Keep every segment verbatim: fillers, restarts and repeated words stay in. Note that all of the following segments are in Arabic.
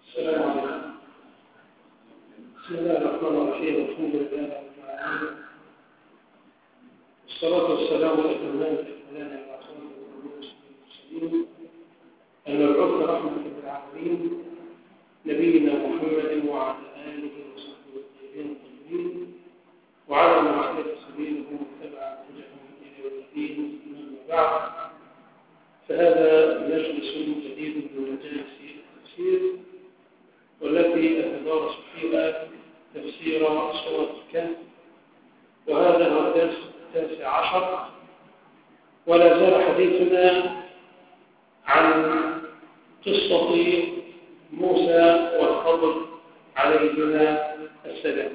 السلام عليكم. بسم الله الرحمن الرحيم. الحمد لله رب العالمين، والصلاة والسلام الأتمان الأكملان على خاتم المرسلين المبعوث رحمة للعالمين نبينا محمد وعلى آله وصحبه الطيبين الطاهرين وعلى من سلك سبيله واتبع هداهم إلى يوم الدين. أما بعد، فهذا مجلس جديد من مجالس التفسير، والتي أتدارس فيها تفسير سورة الكهف، وهذا هو الدرس التاسع عشر. ولا زال حديثنا عن قصة موسى والخضر عليهما السلام،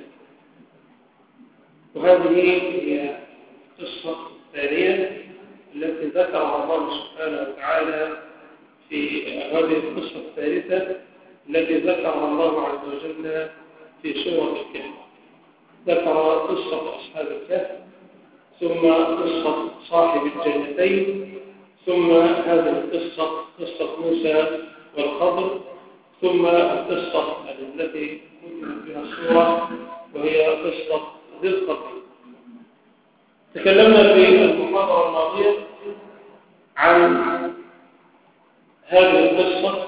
وهذه هي القصة الثانية التي ذكرها الله سبحانه وتعالى في هذه القصة الثالثة التي ذكرها الله عز وجل في سورة الكهف. ذكر قصة أصحاب الكهف، ثم قصة صاحب الجنتين، ثم هذه القصة قصة موسى والخضر، ثم القصة التي ذكرت فيها السورة وهي قصة ذي القرنين. تكلمنا في المحاضرة الماضية عن هذه القصة،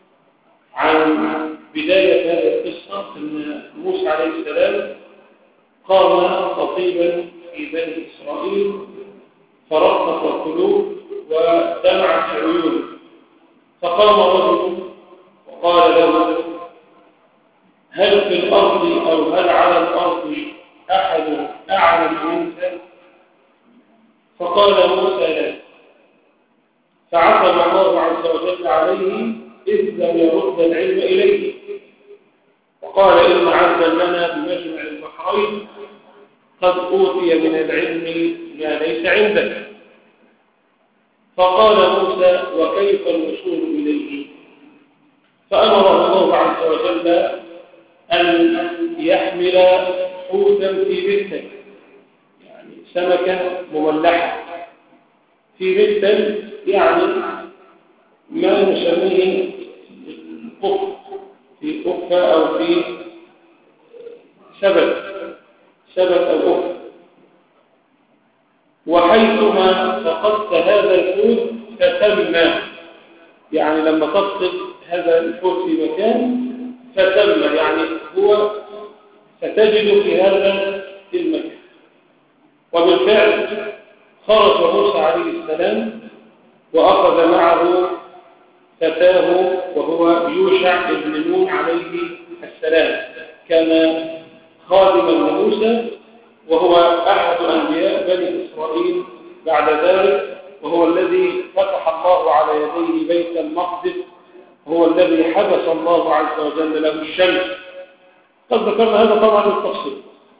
عن بداية هذه القصة، أن موسى عليه السلام قام خطيبا في بني إسرائيل فرقت القلوب ودمعت العيون، فقام رجل وقال له: هل في الأرض أو هل على الأرض أحد أعلم منك؟ فقال موسى: لا. فعتب الله عز وجل عليه إذ لم يرد العلم إليه، وقال: إن عبدا لنا بمجمع البحرين قد أوتي من العلم ما ليس عندك. فقال موسى: وكيف الوصول إليه؟ فأمره الله عز وجل أن يحمل حوتا في مكتل، يعني سمكة مملحة في مكتل، يعني ما نسميه القف، في قفة أو في سبت سبت أو قفة. وحيثما فقدت هذا الحوت فتم، يعني لما تفقد هذا الحوت في مكان فتم، يعني هو ستجد في هذا المكان. وبالفعل خرج موسى عليه السلام وأخذ معه فتاه وهو يوشع بن نون عليه السلام، كان خادما لموسى، وهو أحد أنبياء بني إسرائيل بعد ذلك، وهو الذي فتح الله على يديه بيت المقدس، هو الذي حبس الله عز وجل له الشمس. قد ذكرنا هذا طبعا بالتفصيل.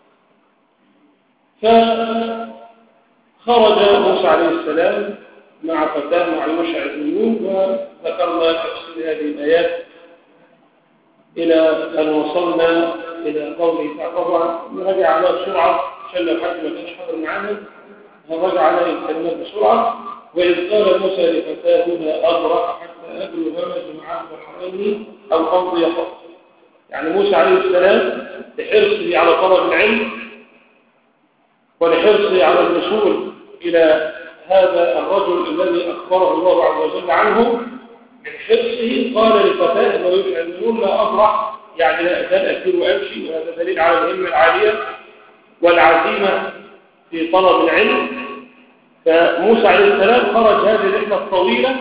فخرج موسى عليه السلام مع فتاه مع يوشع بن نون، وذكرنا تفسير هذه الآيات إلى أن وصلنا إلى قوله تعالى. طبعا نرجع على بسرعة عشان لو حد ما كانش حاضر معانا، هنرجع على الكلمات بسرعة. وإذ قال موسى لفتاه: لا أبرح حتى أبلغ مجمع البحرين أو أمضي حقا. يعني موسى عليه السلام لحرصه على طلب العلم ولحرصه على الوصول إلى هذا الرجل الذي أخبره الله عز وجل عنه، من حرصه قال لفتاه ويوشع بن نون: لا أبرح، يعني لا أزال أسير وأمشي. وهذا دليل على الهمة العالية والعزيمة في طلب العلم. فموسى عليه السلام خرج هذه الرحلة الطويلة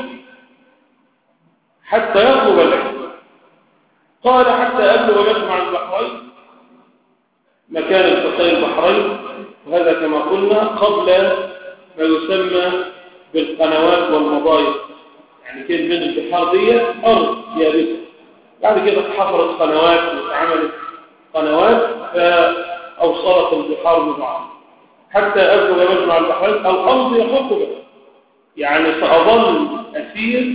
حتى يطلب العلم. قال: حتى أبلغ مجمع البحرين، مكان التقي البحرين، وهذا كما قلنا قبل ما يسمى بالقنوات والمضايق، يعني كان من البحار دي أرض يابسة، بعد كده اتحفرت قنوات واتعملت قنوات فأوصلت البحار ببعض. حتى أبلغ مجمع البحرين أو أمضي حقبة، يعني سأظل أسير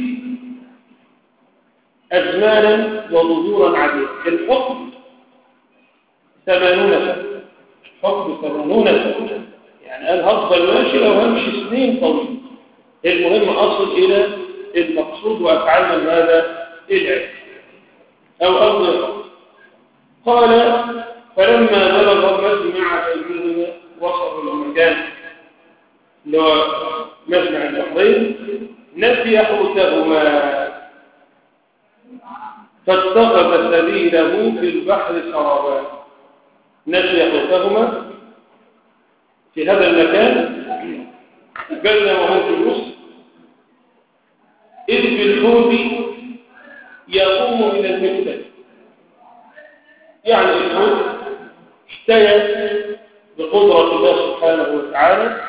أزمانا وظهورا عديدة. الحكم ثمانون سنة، حكم ثمانون سنة، يعني قال هفضل ماشي لو همشي سنين طويلة. المهم أصل إلى المقصود وأتعلم هذا العلم. أو أرض. قال فلما بلغ مجمع بينهما وصلوا المكان اللي هو مجمع البحرين نسي حوتهما فاتخذ سبيله في البحر سرابا. نسي حوتهما في هذا المكان بينما في النص إذ بالحوت يقوم من المكتب. يعني الحوت اشتيت بقدرة الله سبحانه وتعالى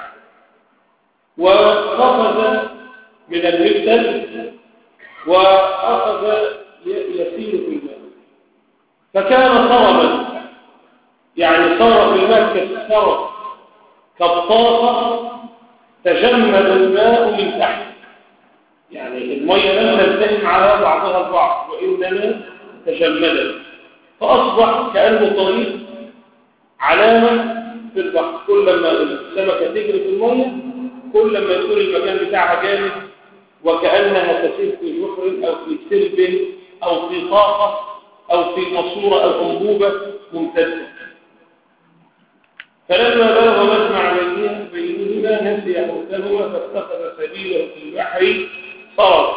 وقفز من المكتب وأخذ يسير في الماء فكان صربا، يعني صار في الماء كالسرب كالطاقة تجمد الماء من تحت، يعني المية لم تلتهم على بعضها البعض وإنما تجمدت فأصبح كأنه طريق علامة في البحر. كلما السمكة تجري في المية كلما يكون المكان بتاعها جامد وكأنها تسير في جحر أو في سلب أو في طاقة أو في ماسورة أو أنبوبة ممتدة. فلما بلغ مجمع بينهما نسي حوتهما فاتخذ سبيله في البحر صار.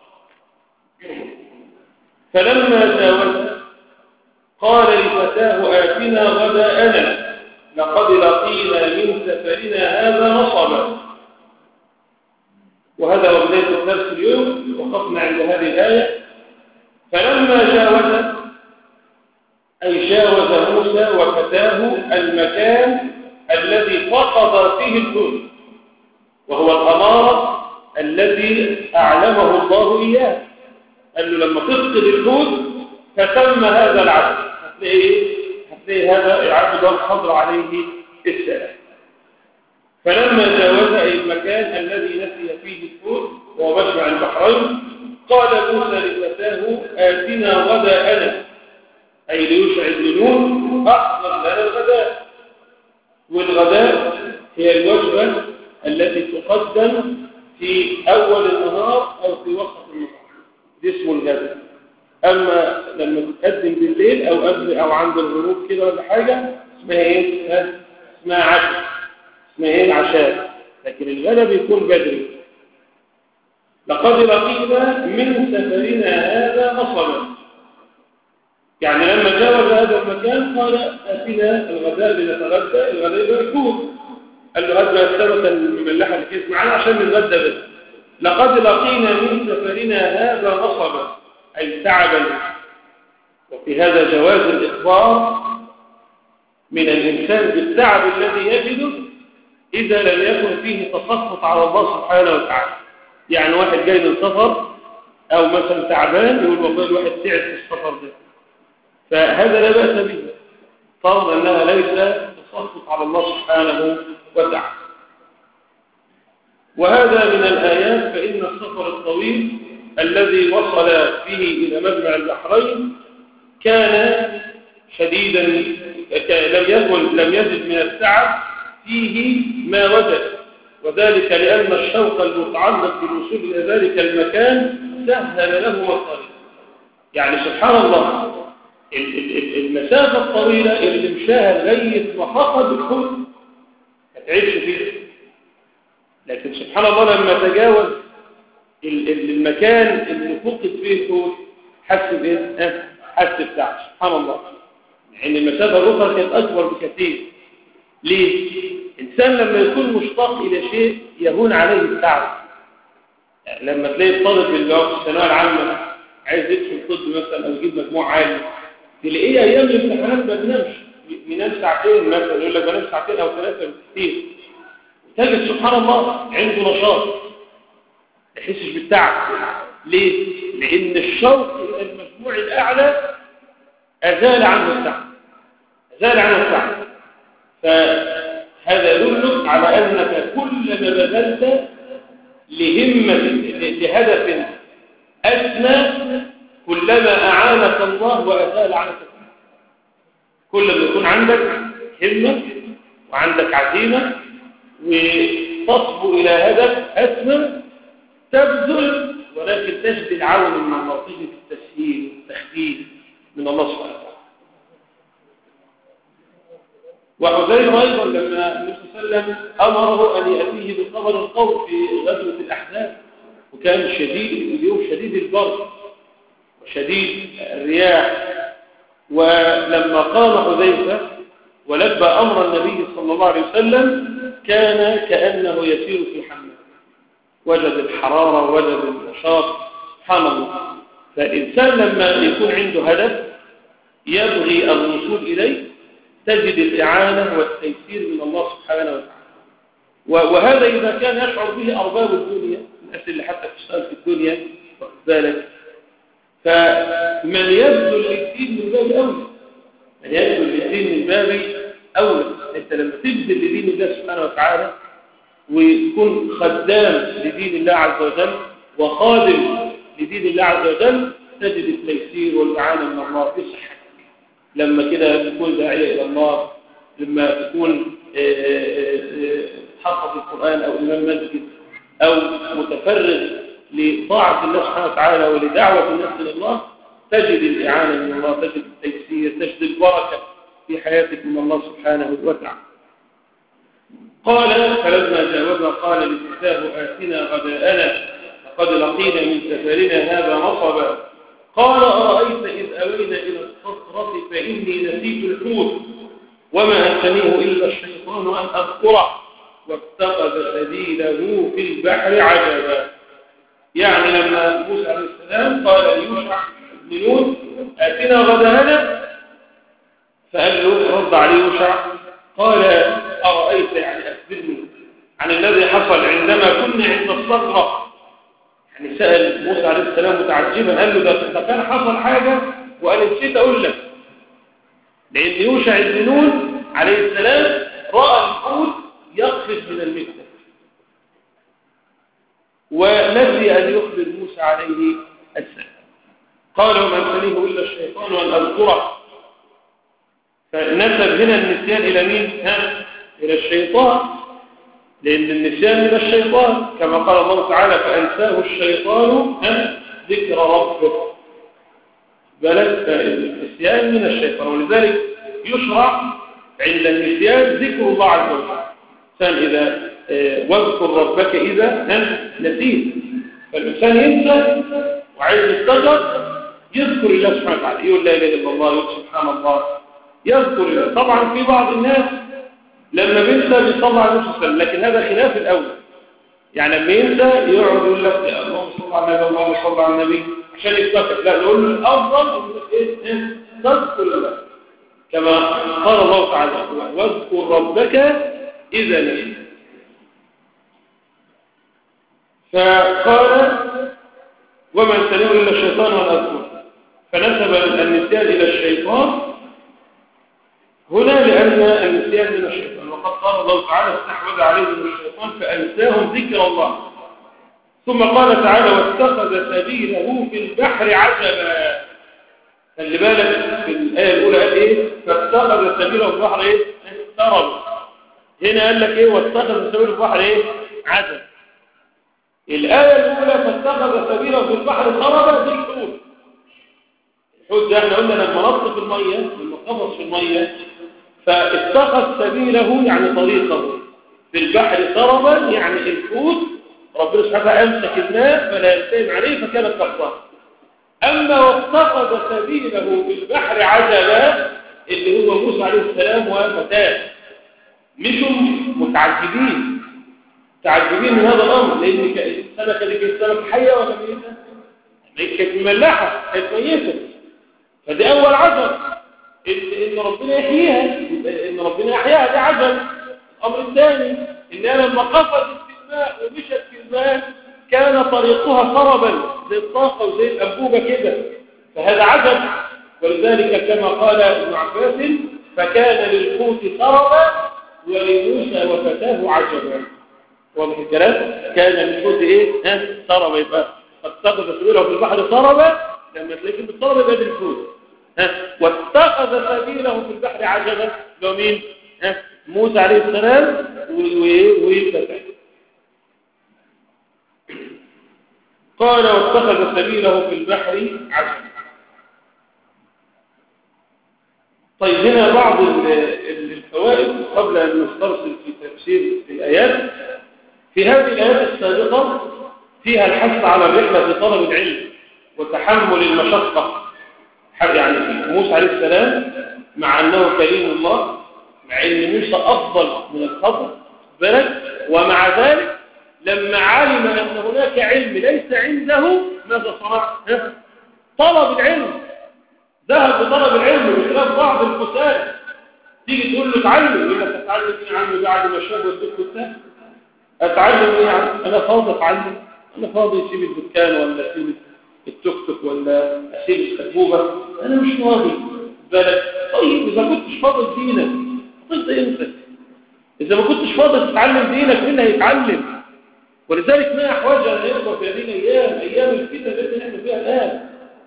فلما جاوز قال لفتاه آتنا غداءنا لقد لقينا من سفرنا هذا نصبا. وهذا هو بداية الدرس اليوم. وقفنا عند هذه الآية. فلما جاوز أي جاوز موسى وفتاه المكان الذي فقد فيه الحوت وهو الأمارة الذي أعلمه الله إياه. قال له لما تفقد الحوت فتم هذا العبد هتلاقي هتلاقي هذا العبد ده حضر عليه السلام. فلما جاوز أي المكان الذي نسي فيه الحوت وهو مجمع البحرين قال موسى لفتاه آتنا غداءنا أي ليشعل بنون أحضر لنا الغداء. والغداء هي الوجبة التي تقدم في أول النهار أو في وسط النهار، دي اسمه الغداء. أما لما تتقدم بالليل أو قبل أو عند الغروب كده ولا حاجة اسمها إيه؟ اسمها عشاء. اسمها إيه؟ العشاء. لكن الغداء بيكون بدري. لقد لقينا من سفرنا هذا نصبا، يعني لما جاوز هذا المكان قال أتنا الغداء لنتغدى. الغداء يكون قال له هذا السمكة المملحة اللي كيس معنا عشان نتغدى بس. لقد لقينا من سفرنا هذا نصبا أي تعبا. وفي هذا جواز الإخبار من الإنسان بالتعب الذي يجده إذا لم يكن فيه تسخط على الله سبحانه وتعالى. يعني واحد جاي من سفر أو مثلا تعبان يقول والله الواحد تعب في السفر ده، فهذا لا بأس به فرض أنها ليس تسخط على الله سبحانه وتعالى. وهذا من الآيات. فإن السفر الطويل الذي وصل فيه إلى مجمع البحرين كان شديدا، لم يكن لم يجد من التعب فيه ما وجد، وذلك لأن الشوق المتعلق بالوصول إلى ذلك المكان سهل له الطريق. يعني سبحان الله المسافة الطويلة اللي مشاها لغاية ما فقد الحوت ما تعيش فيه، لكن سبحان الله لما تجاوز المكان اللي فقد فيه الحوت حس بايه؟ حس بتاعه. سبحان الله. يعني المسافة الأخرى كانت أكبر بكثير. ليه؟ إنسان لما يكون مشتاق إلى شيء يهون عليه التعب. يعني لما تلاقي الطالب اللي هو في الثانوية العامة عايز يدخل طب مثلا أو يجيب مجموع عالي تلاقيه أيام الامتحانات ما بينامش، بينام ساعتين مثلا، يقول لك بنام ساعتين أو ثلاثة بالكثير. تجد سبحان الله عنده نشاط ما يحسش بالتعب. ليه؟ لأن الشوق إلى المجموع الأعلى أزال عنه التعب. أزال عنه التعب. فهذا يدل على أنك كلما بذلت لهمة لهدف أسمى كلما أعانك الله وأزال عنك التعب. كل ما يكون عندك همة وعندك عزيمة وتصبو إلى هدف أسمى تبذل، ولكن تجد العون من الله، تجد التسهيل والتخفيف من الله سبحانه وتعالى. وحذيفة أيضا لما النبي صلى الله عليه وسلم أمره أن يأتيه بخبر القوم في غزوة الأحزاب، وكان شديد اليوم شديد البرد وشديد الرياح، ولما قام حذيفة ولبى أمر النبي صلى الله عليه وسلم كان كأنه يسير في حمام، وجد الحرارة وجد النشاط سبحان الله. فالإنسان لما يكون عنده هدف يبغي الوصول إليه تجد الإعانة والتيسير من الله سبحانه وتعالى. وهذا إذا كان يشعر به أرباب الدنيا، الناس اللي حتى تشتغل في الدنيا واخد بالك، فمن يبذل للدين من باب أولى، من يبذل للدين من باب أولى. أنت لما تبذل لدين الله سبحانه وتعالى وتكون خدام لدين الله عز وجل وخادم لدين الله عز وجل تجد التيسير والإعانة من الله في صحتك. لما كده تكون داعية إلى الله، لما تكون حافظ القرآن أو إمام مسجد أو متفرغ لطاعة الله سبحانه وتعالى ولدعوة الناس إلى الله، تجد الإعانة من الله، تجد التيسير، تجد البركة في حياتك من الله سبحانه وتعالى. قال فلما جاوبنا قال لفتاه آتنا غداءنا لقد لقينا من سفرنا هذا نصبا. قال أرأيت إذ أوينا إلى الصخرة فإني نسيت الحوت وما أنسانيه إلا الشيطان أن أذكره واتخذ سبيله في البحر عجبا. يعني لما موسى عليه السلام قال ليوشع بن نون آتنا غداءنا، فقال له رد عليه يوشع قال أرأيت يعني أخبرني عن الذي حصل عندما كنا عند الصخرة. يعني سأل موسى عليه السلام متعجبا، قال له ده كان حصل حاجة وأنا نسيت أقول لك. لأن يوشع بن نون عليه السلام رأى الحوت يقفز من المكتب ونسي أن يخبر موسى عليه السلام. قال وما أنسانيه إلا الشيطان وأن أذكره. فنسب هنا النسيان إلى مين؟ ها؟ إلى الشيطان، لأن النسيان من الشيطان كما قال الله تعالى فأنساه الشيطان ذكر ربه. بلد النسيان من الشيطان، ولذلك يشرع عند النسيان ذكر الله عز وجل. الإنسان إذا واذكر ربك إذا نسيت، فالإنسان ينسى وعايز يستغرق يذكر الله سبحانه وتعالى، يقول لا إله إلا الله، يقول سبحان الله، يذكر الله. طبعا في بعض الناس لما بينسى بيصلى على النبي صلى الله عليه وسلم، لكن هذا خلاف الأول. يعني لما ينسى يقعد يقول لك يا اللهم صل على النبي اللهم صل على النبي عشان يفتكر، لا نقول له الأفضل إيه تذكر الله كما قال الله تعالى واذكر ربك إذا نسيت. فقال وما أنسانيه إلا الشيطان وأن أذكره، فنسب النسيان إلى الشيطان هنا لأن النسيان من الشيطان، وقد قال الله تعالى استحوذ عليهم الشيطان فأنساهم ذكر الله. ثم قال تعالى واتخذ سبيله في البحر عجبا. خلي بالك في الآية الأولى قال إيه؟ فاتخذ سبيله في البحر إيه؟ سربا. هنا قال لك إيه؟ واتخذ سبيله في البحر إيه؟ عجبا. الآية الأولى فاتخذ سبيله في البحر سربا دي الحوت. الحوت ده احنا قلنا لما نط في المية، لما قفص في المية فاتخذ سبيله يعني طريقه في البحر سربا، يعني الحوت ربنا سبحانه وتعالى امسك الماء فلا يلتئم عليه فكانت قفصه. اما واتخذ سبيله في البحر عجبا اللي هو موسى عليه السلام وفتاه، مشوا متعجبين متعجبين من هذا الامر، لان السمكه دي كانت سمكه حيه ولا ميته؟ كانت مملحه، كانت ميته. فدي اول عجب إن ربنا يحييها، إن ربنا يحييها دي عجب. الأمر الثاني إنها لما قفزت في الماء ومشت في الماء كان طريقها سربا زي الطاقة وزي الأنبوبة كده، فهذا عجب. ولذلك كما قال ابن عباس فكان للحوت سربا ولموسى وفتاه عجبا. واضح الكلام؟ كان للحوت إيه؟ ها سربا، يبقى فاتخذ سبيله في البحر سربا، لما تلاقيه بالسرب يبقى ده الحوت. واتخذ سبيله في البحر عجبا لو مين؟ ها موسى عليه السلام وفتاه. قال واتخذ سبيله في البحر عجبا. طيب هنا بعض الفوائد قبل أن نسترسل في تفسير الآيات. في هذه الآيات السابقة فيها الحث على الرحلة في طلب العلم وتحمل المشقة. يعني موسى عليه السلام مع أنه كريم الله، مع أن موسى أفضل من الخضر بلد، ومع ذلك لما علم أن هناك علم ليس عنده ماذا صنع؟ طلب العلم، ذهب لطلب العلم بخلاف بعض الكتاب. تيجي تقول له اتعلم، يقول لك اتعلم ايه يا عم بعد ما شاب وديك كتاب؟ اتعلم ايه يا عم؟ انا فاضي اتعلم، انا فاضي اسيب الدكان ولا اسيب التوك توك ولا اسيب السبوبه، انا مش فاضي بالك. طيب اذا كنتش فاضي دينك هتفضل امتى؟ اذا ما كنتش فاضي تتعلم دينك مين هيتعلم؟ ولذلك ما احوجنا يخبر في هذه الايام، ايام الفتن التي نحن فيها الان،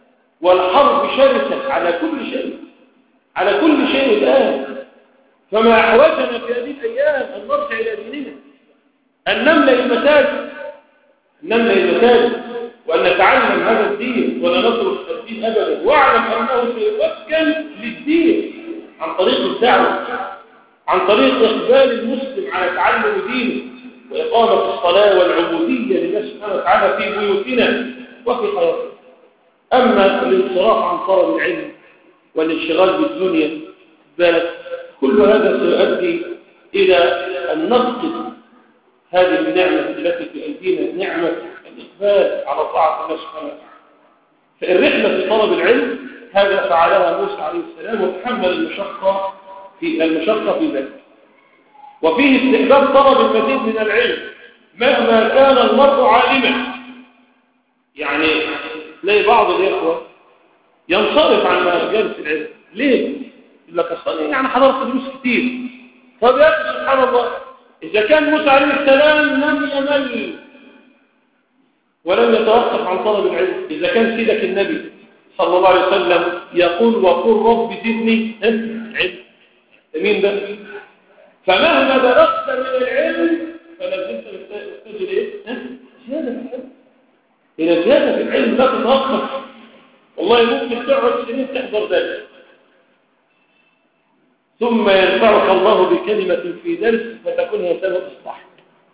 والحرب شرسه على كل شيء، على كل شيء الان. فما احوجنا في هذه الايام ان نرجع الى ديننا، ان نملا المساجد، نملا المساجد وان نتعلم هذا الدين ولا نترك الدين ابدا. واعلم انه سيمكن للدين عن طريق الدعوه، عن طريق اقبال المسلم على تعلم دينه واقامه الصلاه والعبوديه لله سبحانه وتعالى في بيوتنا وفي حياتنا. اما الانصراف عن طلب العلم والانشغال بالدنيا بالك، كل هذا سيؤدي إلى أن نفقد هذه النعمة التي في أيدينا، نعمة الإقبال على طاعة الله سبحانه وتعالى. فالرحلة في طلب العلم هذا فعلها موسى عليه السلام، وتحمل المشقة في المشقة في ذلك. وفيه استحباب طلب المزيد من العلم مهما كان المرء عالما. يعني تلاقي بعض الإخوة ينصرف عن مجالس العلم. ليه؟ يقول لك أصلا يعني حضرت دروس كتير. طب يا أخي سبحان الله، إذا كان موسى عليه السلام لم يمل ولم يتوقف عن طلب العلم، إذا كان سيدك النبي صلى الله عليه وسلم يقول وقل رب زدني علم، مين ده؟ فمهما بلغت من العلم فلازلت محتاج ايه؟ زيادة في العلم. إلى زيادة في العلم لا تتوقف. والله ممكن تقعد سنين تحضر ذلك ثم ينفعك الله بكلمة في درس فتكون هي سبب إصلاح.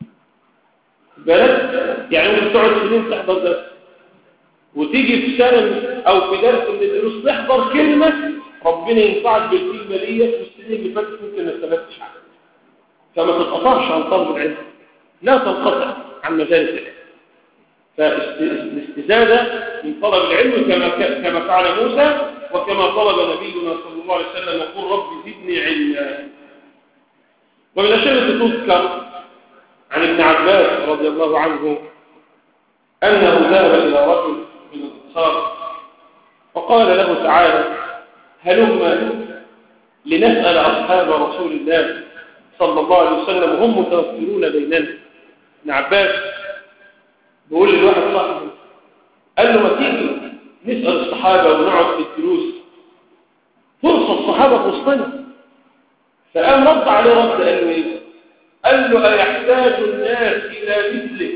بالك؟ يعني ممكن تقعد سنين تحضر درس وتيجي في سنة أو في درس من الدروس تحضر كلمة ربنا ينفعك بالكلمة دي والسنين اللي فاتت ممكن ما استفدتش عنها. فما تتقطعش عن طلب العلم، لا تنقطع عن مجالس العلم. فالاستزادة من طلب العلم كما كما فعل موسى وكما طلب نبينا صلى الله عليه وسلم يقول رب زدني علما. ومن الأشياء التي تذكر عن ابن عباس رضي الله عنه أنه ذهب إلى رجل من الأنصار وقال له تعالى هلما لنسأل أصحاب رسول الله صلى الله عليه وسلم وهم متوفرون بيننا. ابن عباس بيقول للواحد صاحبه قال له ما تيجي نسأل الصحابة ونقعد في الدروس، فرصة الصحابة في وسطنا. فقام رد عليه رد قال له ايه؟ قال له أيحتاج الناس إلى مثلك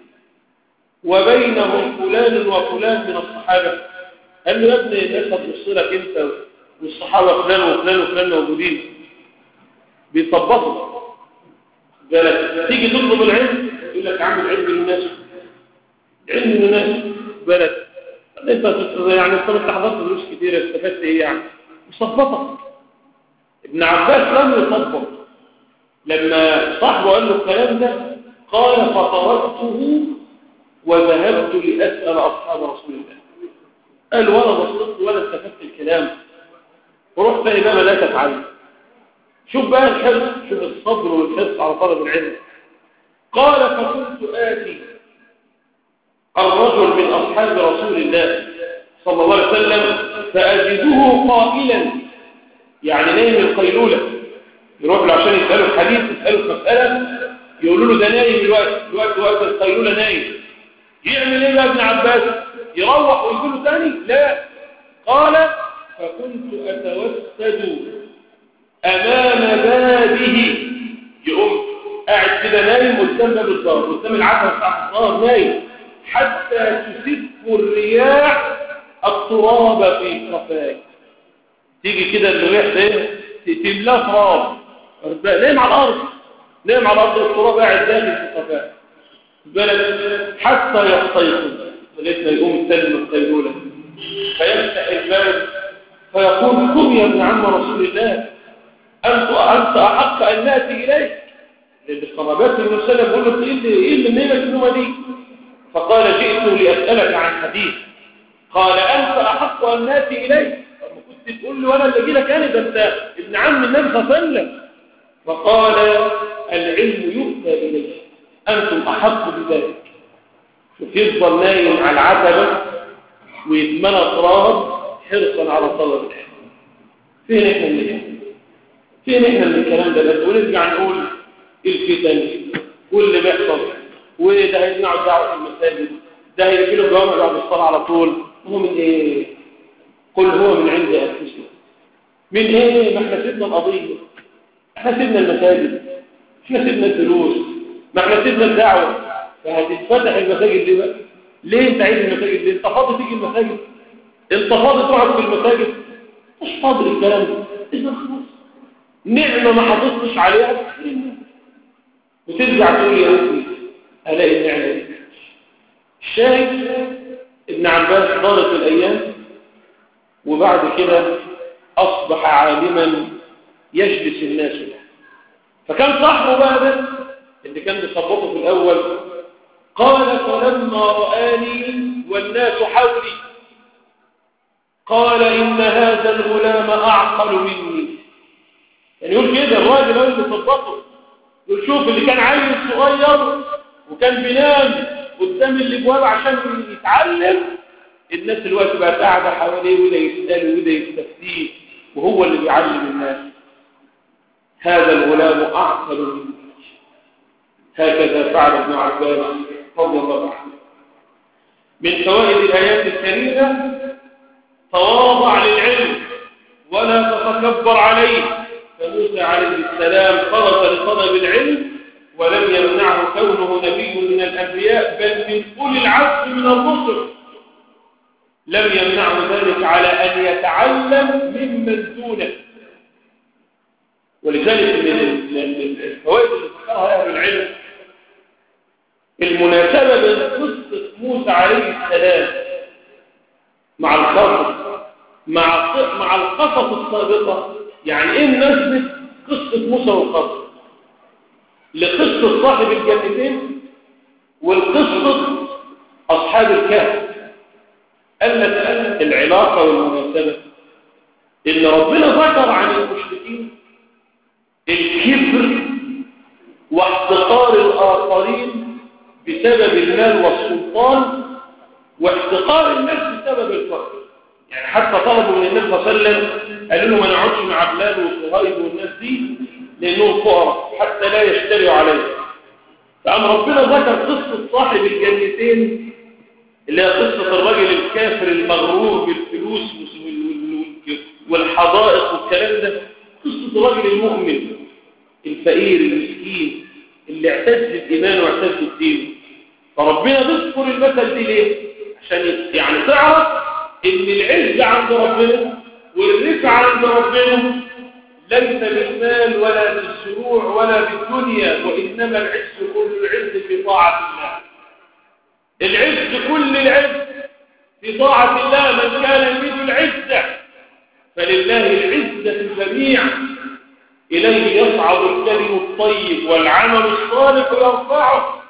وبينهم فلان وفلان من الصحابة؟ قال له يا ابني الناس هتبص لك انت والصحابة فلان وفلان وفلان موجودين بيطبطوا. بالك تيجي تطلب العلم يقول لك عامل علم للناس، علم للناس. بالك انت يعني انت حضرت دروس كتير استفدت ايه يعني؟ مصبطك. ابن عباس لم يطبق. لما صاحبه قال له الكلام ده قال فتركته وذهبت لأسأل أصحاب رسول الله. قال ولا بصرت ولا استفدت الكلام ورحت إمام لا تفعل. شوف بقى الحرص، شوف الصبر والحرص على طلب العلم. قال فكنت آتي الرجل من أصحاب رسول الله صلى الله عليه وسلم فأجده قائلا، يعني نايم القيلولة، يروح له عشان يسأله الحديث، يسأله في مسألة يقولوا له ده نايم الوقت الوقت وقت القيلولة نايم. يعمل ايه بقى ابن عباس؟ يروح ويقول له تاني؟ لا. قال فكنت أتوسد أمام بابه، يقوم قاعد كده نايم قدام باب الدار، قدام العتبة بتاعت الدار نايم حتى تسف الرياح التراب في قفاي. تيجي كده الريح ده تملاه تراب، نام على الارض، نام على الارض والتراب قاعد داخل في قفاه بلد حتى يستيقظ لغايه ما يقوم الثاني من القيلوله، فيفتح الباب فيقول قم يا ابن عم رسول الله، انت انت احق ان ناتي اليك، لان القرابات النبي صلى الله عليه وسلم بيقول له ايه اللي ايه اللي نيمك النومه دي؟ فقال جئت لاسالك عن حديث. قال انت احق ان ناتي اليك، ما كنت تقول لي وانا اللي اجي لك انا، ده انت ابن عم النبي صلى الله عليه وسلم. فقال العلم يؤتى اليه، انتم احق بذلك. يفضل نايم على العتبه ويتمنى تراب حرصا على طلب العلم. فين احنا من العلم؟ فين احنا من الكلام ده بس؟ ونرجع نقول الفتن واللي بيحصل، وده هيمنعوا الدعوه في المساجد، ده هيجي له جوامع بعد الصلاه على طول. هو من ايه؟ قل هو من عند انفسنا. من ايه؟ ما احنا سيبنا القضيه، احنا سيبنا المساجد، احنا سيبنا الدروس، ما احنا سيبنا الدعوه. فهتتفتح المساجد ليه بقى؟ ليه انت عايز المساجد ليه؟ انت فاضي تيجي المساجد؟ انت فاضي تقعد في المساجد؟ مش فاضي الكلام ده. اذا خلاص نعمه ما حافظتش عليها تحرمها، وترجع تقول يا ريتني الاقي النعمه دي. الشاهد ابن عباس دارت الايام، وبعد كده اصبح عالما يجلس الناس له. فكان صاحبه بقى ده اللي كان بيصبطه في الاول قال فلما رآني والناس حولي قال إن هذا الغلام أعقل مني. يعني يقول كده الراجل هو اللي صبطه، يقول شوف اللي كان عيل صغير وكان بينام قدام الابواب عشان يتعلم، الناس الوقت بقت قاعدة حواليه وده يسأله وده يستفتيه وهو اللي بيعلم الناس. هذا الغلام أعقل مني. هكذا فعل ابن عباس رضي الله عنه. من فوائد الآيات الكريمة تواضع للعلم ولا تتكبر عليه. فموسى عليه السلام خرج لطلب العلم ولم يمنعه كونه نبي من الأنبياء بل من أولي العزم من الرسل، لم يمنعه ذلك على أن يتعلم ممن دونه. ولذلك من الفوائد اللي ذكرها أهل العلم المناسبة بين قصة موسى عليه السلام مع الخضر مع مع القصص السابقة. يعني ايه مناسبة قصة موسى والخضر لقصة صاحب الجنتين والقصة أصحاب الكهف؟ قال لك العلاقة والمناسبة إن ربنا ذكر عن المشركين الكبر واحتقار الآخرين بسبب المال والسلطان واحتقار الناس بسبب الفقر. يعني حتى طلبوا من النبي صلى الله عليه وسلم قالوا له ما نقعدش مع بلال وصهيب والناس دي لأنهم فقراء حتى لا يشتروا عليه. فقام ربنا ذكر قصة صاحب الجنتين اللي هي قصة الرجل الكافر المغرور بالفلوس والحدائق والكلام ده، قصة الرجل المؤمن الفقير المسكين اللي اعتز بإيمانه واعتز بدينه. فربنا بيذكر المثل دي ليه؟ عشان يعني تعرف ان العز عند ربنا والرفع عند ربنا ليس بالمال ولا بالسروع ولا بالدنيا، وإنما العز كل العز في طاعة الله. العز كل العز في طاعة الله. من كان يريد العزة فلله العزة جميعا، إليه يصعد الكلم الطيب والعمل الصالح يرفعه،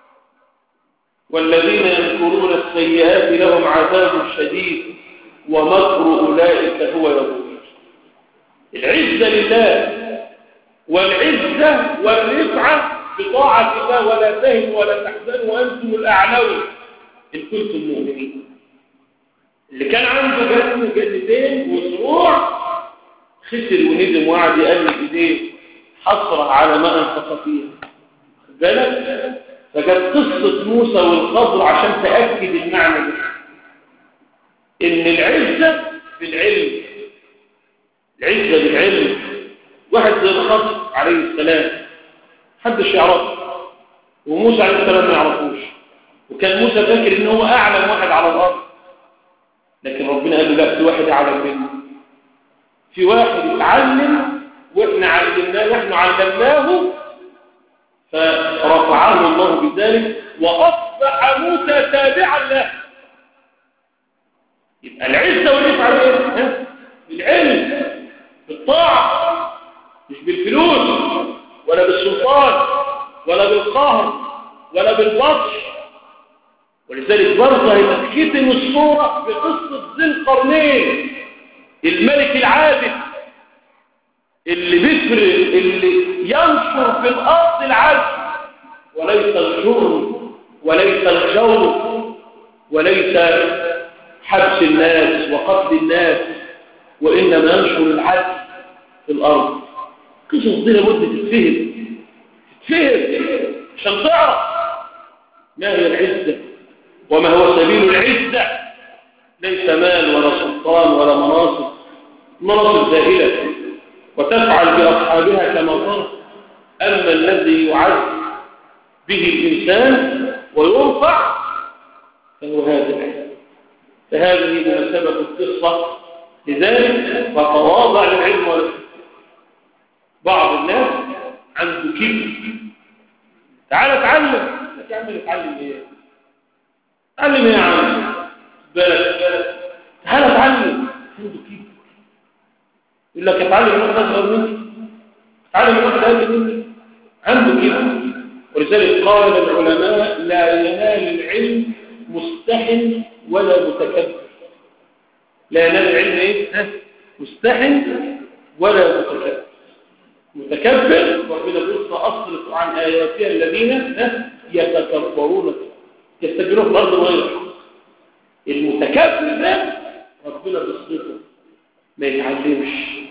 والذين يذكرون السيئات لهم عذاب شديد ومكر أولئك هو يضر. العزة لله، والعزة والرفعة بطاعة الله. ولا تهنوا ولا تحزنوا وأنتم الأعلون إن كنتم مؤمنين. اللي كان عنده جنة جنتين وزروع خسر وندم وقعد يقلب ايديه حسرة على ما انفق فيها. بالك فكانت قصة موسى والخضر عشان تأكد المعنى ده، ان العزة بالعلم. العزة بالعلم. واحد زي الخضر عليه السلام محدش يعرفه وموسى عليه السلام ما يعرفوش، وكان موسى فاكر ان هو اعلم واحد على الارض، لكن ربنا قال له لا، في واحد اعلم منه، في واحد يتعلم واحنا علمناه نحن علمناه فرفعه الله بذلك واصبح موسى تابعا له. يبقى العزه والرفعه ايه؟ بالعلم، بالطاعه، مش بالفلوس ولا بالسلطان ولا بالقهر ولا بالبطش. ولذلك برضه هيتختم الصوره بقصه ذي القرنين الملك العادل اللي بيفر اللي ينشر في الارض العدل وليس الجرم وليس الجور وليس حبس الناس وقتل الناس، وانما ينشر العدل في الارض. قصص دي لابد تتفهم تتفهم عشان تعرف ما هي العزه وما هو سبيل العزه. ليس مال ولا سلطان ولا مناصب، مناصب زائله وتفعل بأصحابها كما قال. أما الذي يعز به الإنسان ويرفع فهو هذا العلم. فهذه مناسبة القصة، لذلك فتواضع للعلم والعلم. بعض الناس عنده كبر، تعال اتعلم. يا عم اتعلم ايه؟ اتعلم ايه يا عم؟ بالك بالك تعال اتعلم. عنده كبر، يقول لك اتعلم من واحد اصغر مني، اتعلم من واحد اقل مني، عنده كده. ولذلك قال العلماء لا ينال العلم مستحن ولا متكبر. لا ينال العلم ايه؟ مستحن ولا متكبر. متكبر ربنا بيقول اصرف عن اياتي الذين يتكبرون يستكبرون في الارض بغير حق. المتكبر ده ربنا بيصرفه ما يتعلمش.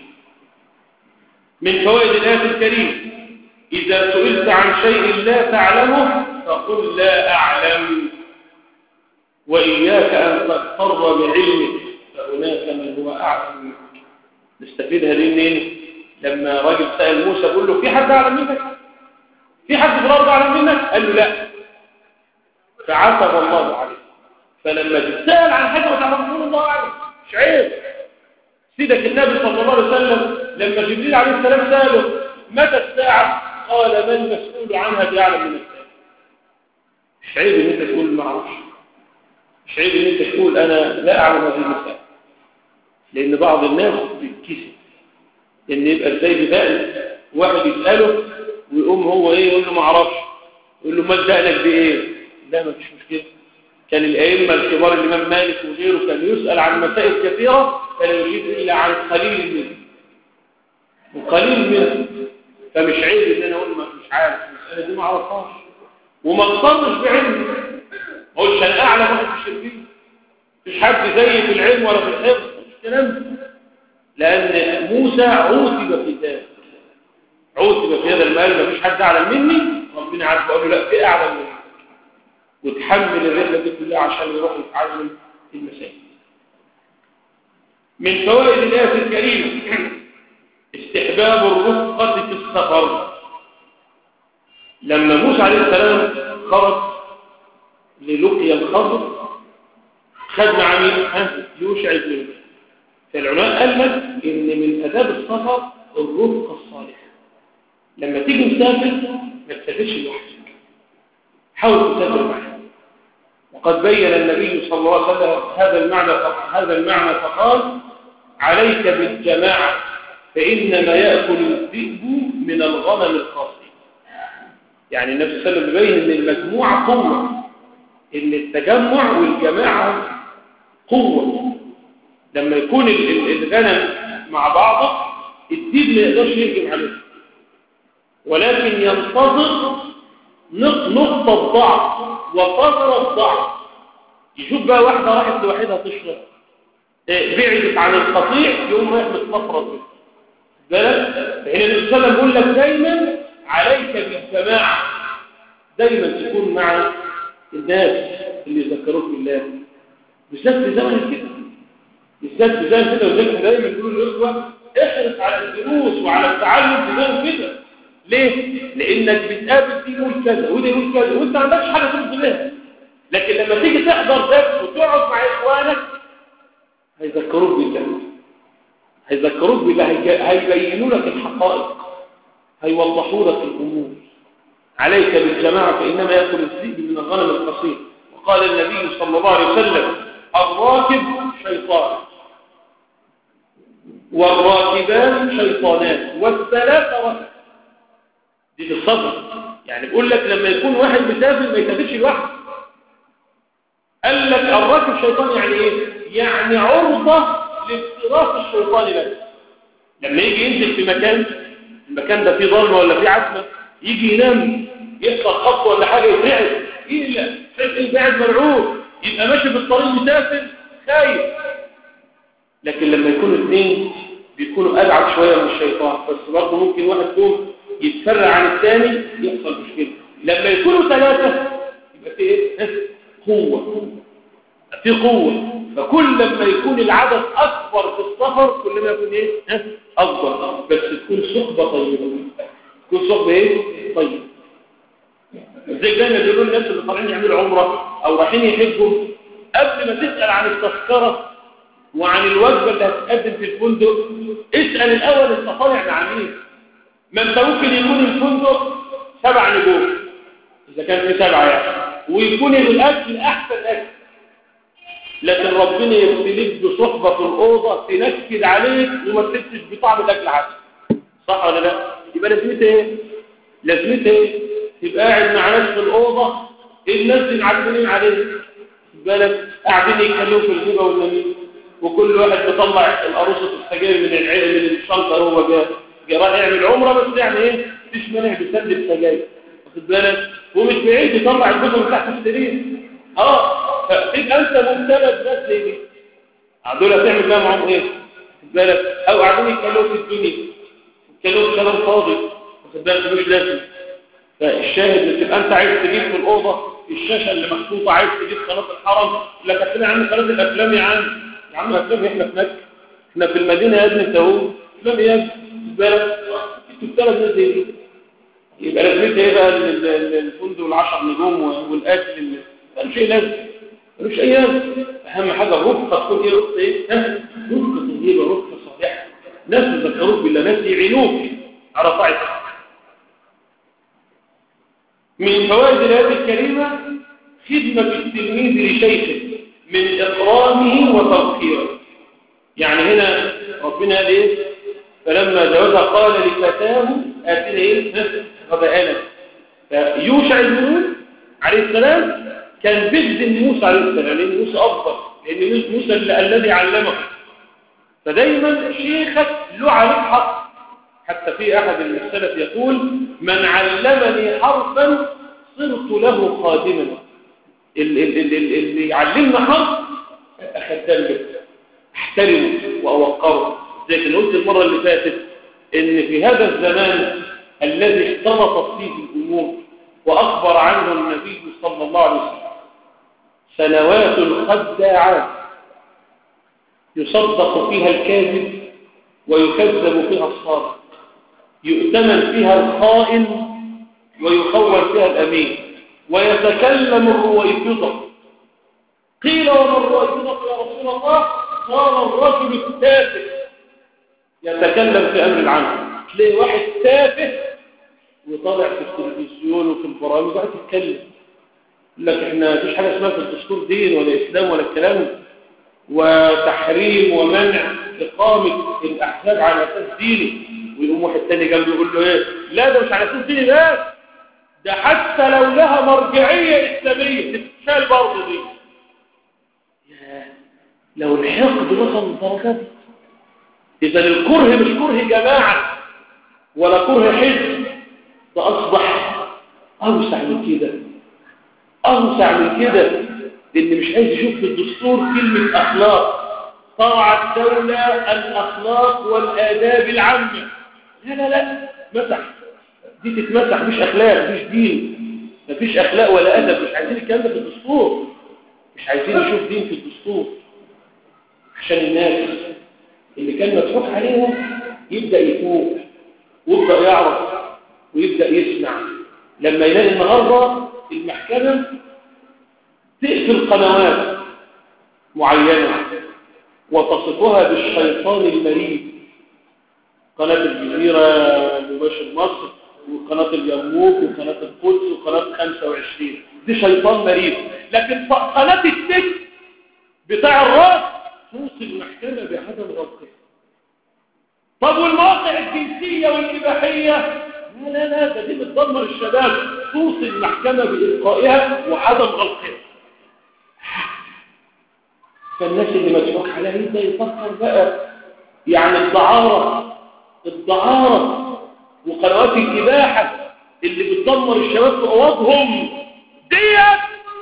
من فوائد الآية الكريمة إذا سئلت عن شيء لا تعلمه فقل لا أعلم، وإياك أن تغتر بعلمك فهناك من هو أعلم منك. نستفيدها دي منين؟ لما راجل سأل موسى قال له في حد أعلم منك؟ في حد في الأرض أعلم منك؟ قال له لا، فعتب الله عليه. فلما تسأل عن حاجة وتعلم تقول الله أعلم، مش عيب. سيدك النبي صلى الله عليه وسلم لما جبريل عليه السلام سأله متى الساعة؟ قال ما المسؤول عنها بأعلم من الساعة. مش عيب ان انت تقول ما اعرفش، مش عيب ان انت تقول انا لا اعلم هذه المسألة. لان بعض الناس بيتكسف ان يبقى ازاي بدأنا واحد يسأله ويقوم هو ايه يقول له ما اعرفش، يقول له ما بدأنك بايه؟ لا ما فيش مشكلة. كان الأئمة الكبار الإمام مالك وغيره كان يسأل عن مسائل كثيرة فلا يجيب إلا عن قليل منه وقليل منه. فمش عيب إن أنا أقول ما مش عارف المسألة دي ما أعرفهاش وما اقترش بعلمي، ما أقولش أنا أعلم واحد في الشركين، مش حد زي في العلم ولا في الحفظ، مش كلام. لأن موسى عوتب في ذلك، عوتب في هذا المال، ما فيش حد أعلم مني. ربنا عارف قال له لا في أعلم مني، وتحمل الرحلة دي كلها عشان يروح يتعلم المسائل. من فوائد الآية الكريمة استحباب الرفقة في السفر. لما موسى عليه السلام خرج للقي الخضر خد مع مين؟ يوشع بن نون. فالعلماء قال لك إن من آداب السفر الرفقة الصالحة. لما تيجي مسافر ما تسافرش لوحدك، حاول تسافر معك. وقد بين النبي صلى الله عليه وسلم هذا المعنى هذا المعنى فقال عليك بالجماعة فإنما يأكل الذئب من الغنم القاصي. يعني النبي صلى الله عليه وسلم بيبين ان المجموعة قوة، ان التجمع والجماعة قوة. لما يكون الغنم مع بعضه الديب ما يقدرش يهجم عليه، ولكن ينتظر نقطة ضعف وقدر الضعف. يشوف بقى واحدة راحت لوحدها تشرب بعدت عن القطيع يوم رايح متفرط بالك. فهنا النبي صلى الله عليه وسلم يقول لك دايما عليك بالجماعة، دايما تكون مع الناس اللي يذكروك بالله، بالذات في زمن كده، بالذات في زمن كده. وذلك دايما يقولوا للإخوة احرص على الدروس وعلى التعلم في زمن كده. ليه؟ لأنك بتقابل دي يقول كذا وده يقول كذا وانت ما عندكش حاجة ترد لها. لكن لما تيجي تحضر درس وتقعد مع إخوانك هيذكروك بالله، هيذكروك بالله، هيبينوا لك الحقائق، هيوضحوا لك الأمور. عليك بالجماعة فإنما يأكل الذئب من الغنم القصير. وقال النبي صلى الله عليه وسلم الراكب شيطان والراكبان شيطانان والثلاثة ركب. دي في الصبر، يعني بيقول لك لما يكون واحد مسافر ما يسافرش لوحده. قال لك الراكب شيطان يعني ايه؟ يعني عرضة لافتراس الشيطان لك. لما يجي ينزل في مكان، المكان ده فيه ظلمة ولا فيه عتمة، يجي ينام يحصل خط ولا حاجة يترعب، إلا حيث قاعد مرعوب، يبقى ماشي في الطريق مسافر خايف. لكن لما يكونوا اثنين بيكونوا أبعد شوية من الشيطان، بس برضه ممكن واحد فيهم يتفرع عن الثاني يحصل مشكلة. لما يكونوا ثلاثة يبقى في ايه؟ قوة، في قوة. فكل لما يكون العدد أكبر في السفر كل ما يكون ايه؟ أكبر، بس تكون صحبة طيبة. تكون صحبة ايه؟ طيبة. زي دايما بيقولوا الناس اللي طالعين يعملوا عمرة أو رايحين يحجوا، قبل ما تسأل عن التذكرة وعن الوجبة اللي هتقدم في الفندق، اسأل الأول انت طالع مع مين. ما انت ممكن يكون الفندق سبع نجوم إذا كان في سبعة يعني، ويكون الأكل أحسن أكل، لكن ربنا يبتليك بصحبة في الأوضة تنكد عليك وما تحسش بطعم الأكل حتى. صح ولا لا؟ يبقى لازمتها ايه؟ لازمتها ايه؟ تبقى قاعد مع ناس في الأوضة الناس دي معجبين عليك، بالك قاعدين يتكلموا في الغيبة والنميمة، وكل واحد بيطلع القروصة السجاير من العين من الشنطة هو جاء جاء راح يعمل عمرة، بس يعني ايه؟ مفيش مانع بيسلم سجاير، واخد بالك؟ ومش بعيد يطلع الجزء من تحت السرير. اه فتبقى انت ممتلئ بناس زي دي، دول هتعمل بقى معاهم ايه؟ واخد بالك؟ او قاعدين يتكلموا في الدنيا، يتكلموا كلام فاضي، واخد بالك؟ مش لازم. فالشاهد اللي تبقى انت عايز تجيب في الاوضه الشاشه اللي محطوطه، عايز تجيب قناه الحرم، لا كاتبين عن قناه الافلام يا عم، يا عم افلام احنا في مكه، احنا في المدينه يا ابني انت اهو، افلام ايه؟ خد بالك؟ الثلاث ناس دي يبقى لازمتها ايه بقى الفندق والعشر نجوم والاكل اللي ملوش اي لازمه، ملوش اي لازمه. اهم حاجه الرفقه تكون ايه؟ رفقه ايه؟ رفقه طيبه، رفقه صالحه، ناس يذكروك بالله، ناس يعينوك على طاعتك. من فوائد الآية الكريمة خدمة التلميذ لشيخه من إكرامه وتوقيره. يعني هنا ربنا قال إيه؟ فلما جاوزها قال لفتاه آتنا إيه؟ غداءنا. فيوشع بن نون عليه السلام كان بجد موسى عليه السلام، لأن موسى أفضل، لأن موسى الذي علمه. فدايما شيخك له عليك حق. حتى في أحد السلف يقول من علمني حرفا صرت له خادما. اللي يعلمنا حرف أخدم له، احترمه وأوقره. زي ما قلت المرة اللي فاتت إن في هذا الزمان الذي اختلطت فيه الأمور وأخبر عنه النبي صلى الله عليه وسلم سنوات خداعات يصدق فيها الكاذب ويكذب فيها الصادق، يؤتمن فيها الخائن ويخول فيها الأمين، ويتكلم الرويفضة. قيل وما الرويفضة يا رسول الله؟ قال الرجل التافه يتكلم في أمر العام. تلاقي واحد تافه وطالع في التلفزيون وفي البرامج وقاعد يتكلم، يقول لك احنا مفيش حاجة اسمها في الدستور دين ولا إسلام ولا الكلام، وتحريم ومنع إقامة الأحزاب على أساس ديني. ويقوم واحد تاني جنبه يقول له ايه؟ لا ده مش على اساس ديني، بس ده حتى لو لها مرجعيه اسلاميه تتشال برضه دي. يا لو الحقد وصل للدرجه دي، اذا الكره مش كره جماعه ولا كره حزب، ده اصبح اوسع من كده، اوسع من كده، لان مش عايز يشوف في الدستور كلمه اخلاق. طاعه الدوله الاخلاق والاداب العامه. لا لا لا مسح، دي تتمسح، مش اخلاق، مش دين، مفيش اخلاق ولا ادب. مش عايزين الكلام ده في الدستور، مش عايزين نشوف دين في الدستور، عشان الناس اللي كان مفتوح عليهم يبدا يفوق ويبدا يعرف ويبدا يسمع. لما يلاقي النهارده المحكمه تقفل قنوات معينه وتصفها بالشيطان المريض قناة الجزيرة، مباشر مصر، وقناة اليرموك، وقناة القدس، وقناة خمسة وعشرين. دي شيطان مريض. لكن قناة التك بتاع الراس توصي المحكمة بعدم غلقها. طب والمواقع الجنسية والإباحية؟ لا لا لا، ده دي بتدمر الشباب، توصي المحكمة بإلقائها وعدم غلقها. فالناس اللي مسؤول عليها يبدأ يفكر بقى، يعني الدعارة الدعارة وقنوات الإباحة اللي بتدمر الشباب في أوضهم ديت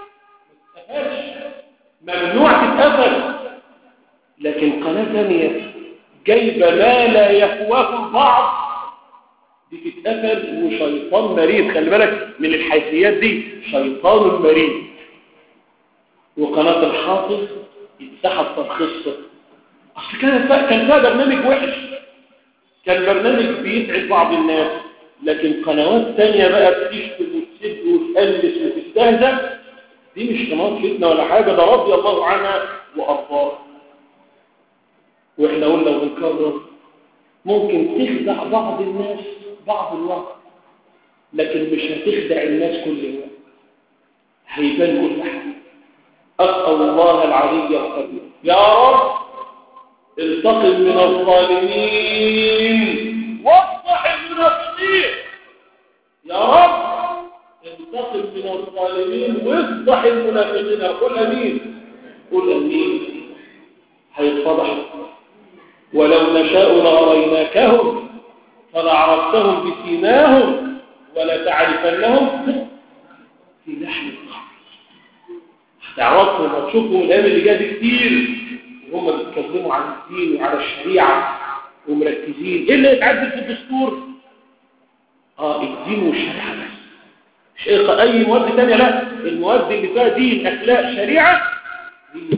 ممنوع تتقفل. لكن قناة ثانية جايبة ما لا يهواه البعض دي تتقفل، وشيطان مريض. خلي بالك من الحيثيات دي، شيطان مريض. وقناة الحافظ يتسحب ترخيصها، اصل كان كان فيها برنامج وحش، كان برنامج بيتعب بعض الناس. لكن قنوات تانية بقى بتشتم وتسب وتقلس وتستهزأ، دي مش قنوات فتنة ولا حاجة، ده رضي الله عنها وأرضاها. واحنا قلنا وبنكرر، ممكن تخدع بعض الناس بعض الوقت، لكن مش هتخدع الناس كل الوقت، هيبان كل حاجة. أسأل الله العلي القدير يا رب انتقم من الظالمين واصلح المنافقين. يا رب انتقم من الظالمين واصلح المنافقين. قل امين، قل امين. هيتفضح. ولو نشاء لأريناكهم فلعرفتهم بسيماهم ولتعرفنهم في لحن القول. هتعرفهم وتشوفهم الايام اللي جايه دي كتير وهم بيتكلموا عن الدين وعلى الشريعه ومركزين. ايه اللي يتعدل في الدستور؟ اه الدين والشريعه بس، مش اي مواد ثانيه. لا، المواد اللي فيها دين اخلاق شريعه دي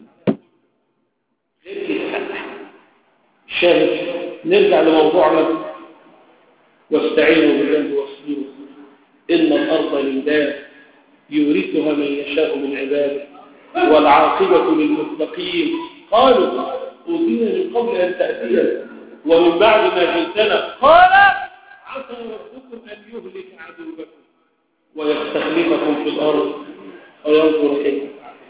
غير كده. شاهد، نرجع لموضوعنا واستعينوا بالله واصبروا ان الارض لله يورثها من يشاء من عباده والعاقبه للمتقين. قالوا اوذينا من قبل ان تاتينا ومن بعد ما جئتنا قال عسى ربكم ان يهلك عدوكم ويستخلفكم في الارض فينظر كيف.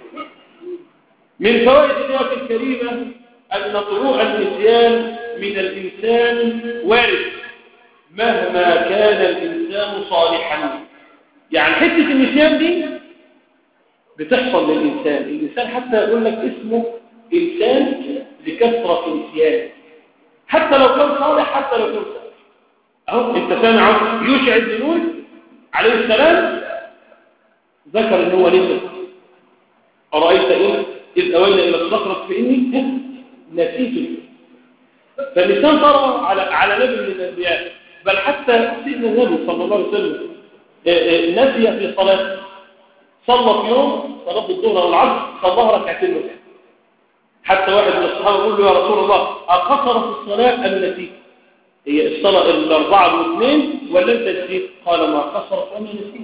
من فوائد الآية الكريمة أن طلوع النسيان من الإنسان وارد مهما كان الإنسان صالحا. يعني حتة النسيان دي بتحصل للإنسان. الإنسان حتى يقول لك اسمه إنسان لكثرة نسيان، حتى لو كان صالح، حتى لو كان صالح. أهو أنت سامع يوشع بن نون عليه السلام ذكر إن هو نسي. أرأيت إيه إذ أوينا إلى الصخرة فإني نسيت. فالنسيان طرأ على على نبي من الأنبياء، بل حتى سيدنا النبي صلى الله عليه وسلم نسي في صلاة، صلى في يوم صلاة الظهر والعصر صلاها ركعتين بس. حتى واحد من الصحابة يقول له يا رسول الله أقصر في الصلاة أم نسيت؟ هي الصلاة الأربعة والاثنين ولا أنت نسيت؟ قال ما قصرت وما نسيت.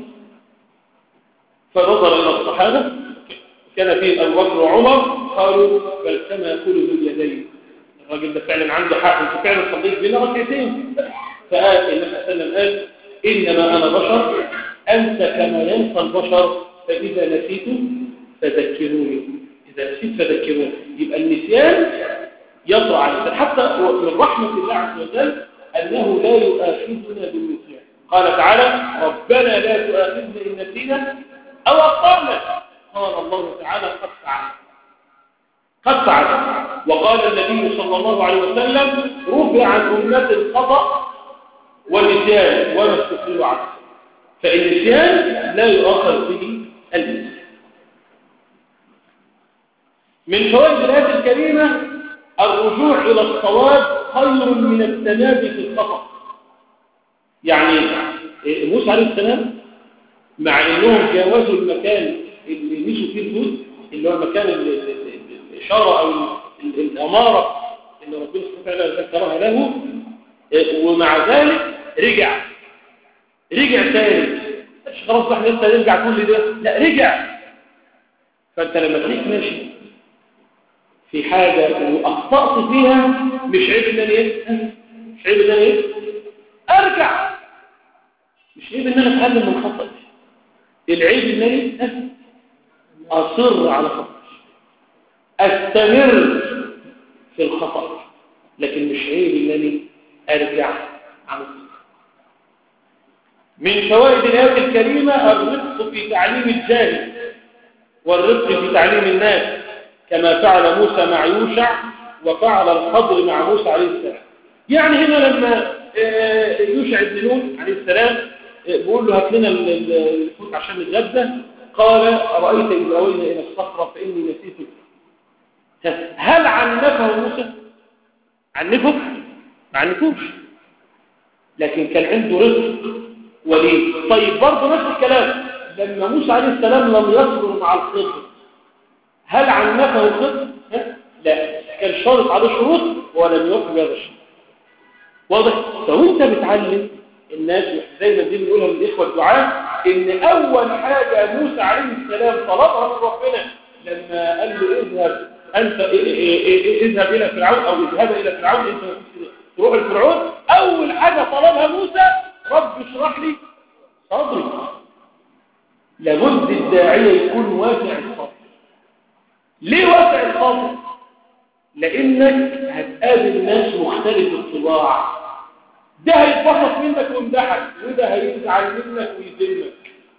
فنظر إلى الصحابة كان فيه أبو بكر وعمر قالوا بل كما يقول ذو اليدين، الراجل ده فعلا عنده حق، انت فعلا صليت بينا ركعتين. فقال النبي صلى الله عليه وسلم قال انما انا بشر انت كما ينسى البشر فاذا نسيت فذكروني، اذا نسيت فذكروني. يبقى النسيان يطرأ على الانسان، حتى من رحمه الله عز وجل انه لا يؤاخذنا بالنسيان. قال تعالى ربنا لا تؤاخذنا ان نسينا او اخطانا. قال الله تعالى قد فعلت قد فعلت. وقال النبي صلى الله عليه وسلم رفع عن أمة الخطأ والنسيان وما استثنوا عنه. فالنسيان لا يؤاخذ به الإنسان. من فوائد الآية الكريمة الرجوع إلى الصواب خير من التمادي في الخطأ. يعني موسى عليه السلام مع أنهم جاوزوا المكان اللي مشوا فيه الهود، اللي هو مكان الإشارة أو الأمارة اللي ربنا سبحانه وتعالى ذكرها له، ومع ذلك رجع رجع تاني. مش خلاص احنا لسه نرجع كل ده، لا رجع. فأنت لما تلاقيك ماشي في حاجة وأخطأت فيها مش عيب إن إيه؟ مش مش عيب ان انا ايه ارجع، مش عيب ان انا اتعلم من خطأي، العيب ان انا اصر على خطأي، استمر في الخطأ، لكن مش عيب انني ارجع عن الخطأ. من فوائد الآية الكريمة الرفق في تعليم الجاهل والرفق في تعليم الناس، كما فعل موسى مع يوشع وفعل الخضر مع موسى عليه السلام. يعني هنا لما يوشع بن نون عليه السلام بيقول له هات لنا الحوت عشان نتغدى، قال أرأيت إذ أوينا إلى الصخرة فإني نسيتك. هل عنفه موسى؟ عنفه؟ ما عنفوش، لكن كان عنده رفق وليه. طيب برضه نفس الكلام لما موسى عليه السلام لم يصبر مع الخضر، هل عنفه الخضر؟ لا، كان شرط عليه شروط ولم يوفي بهذا الشرط. واضح؟ فوانت بتعلم الناس زي ما دي بنقولها للاخوه الدعاء، ان اول حاجه موسى عليه السلام طلبها من ربنا لما قال له اذهب انت اذهب الى فرعون او اذهب الى فرعون انت تروح لفرعون، اول حاجه طلبها موسى رب اشرح لي صدري. لابد الداعيه يكون واسع الصدر. ليه واسع الصدر؟ لانك هتقابل ناس مختلف الطباع، ده هيتبسط منك ويمدحك وده هيزعل منك ويذمك.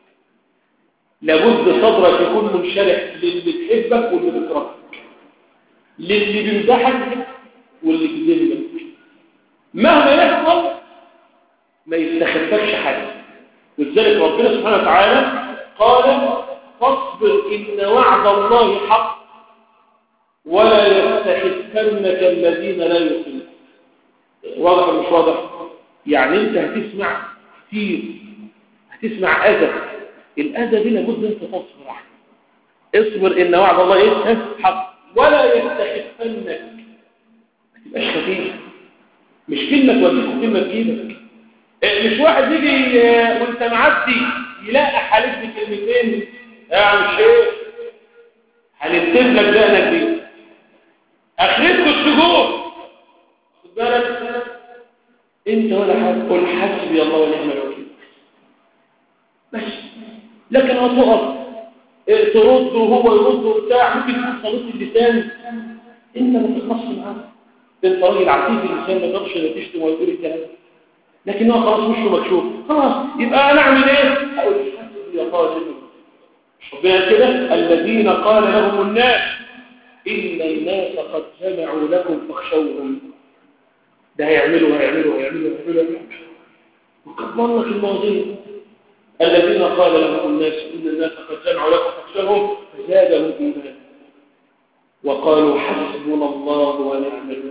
لابد صدرك يكون منشرح للي تحبك واللي بيكرهك، للي بيمدحك واللي بيذمك، مهما يحصل ما يستخفكش حاجه. ولذلك ربنا سبحانه وتعالى قال فاصبر ان وعد الله حق ولا يستخفنك الذين لا يؤمنون. واضح ولا مش واضح؟ يعني انت هتسمع كتير، هتسمع اذى، الاذى دي لابد انت تصبر عليه. اصبر ان وعد الله ايه حق ولا يستخفنك، ما تبقاش خفيف، مش كلمه توديك وكلمه تجيبك. مش واحد يجي وانت معدي يلاقي حالف لي كلمتين يا عم شيخ هنكتب لك دقنك دي اخرتكم السجون، خد بالك انت ولا حاجه، قول حسبي الله ونعم الوكيل بس. لكن هتقف ترد وهو يرد وبتاع، ممكن تكون صليت اللسان انت ما تخلصش معاه، انت راجل عتيق اللسان ما تقدرش تشتم وتقول الكلام، لكن هو خلاص وشه مكشوف، خلاص يبقى انا اعمل ايه؟ اقول حسبي الله ونعم الوكيل. ربنا كده الذين قال لهم الناس ان الناس قد جمعوا لكم فاخشوهم، ده هيعملوا هيعملوا هيعملوا هيعملوا وكبر لك المواضيع. الذين قال لهم الناس ان الناس قد جمعوا لكم فاخشوهم فزادهم ايمانا وقالوا حسبنا الله ونعم الوكيل.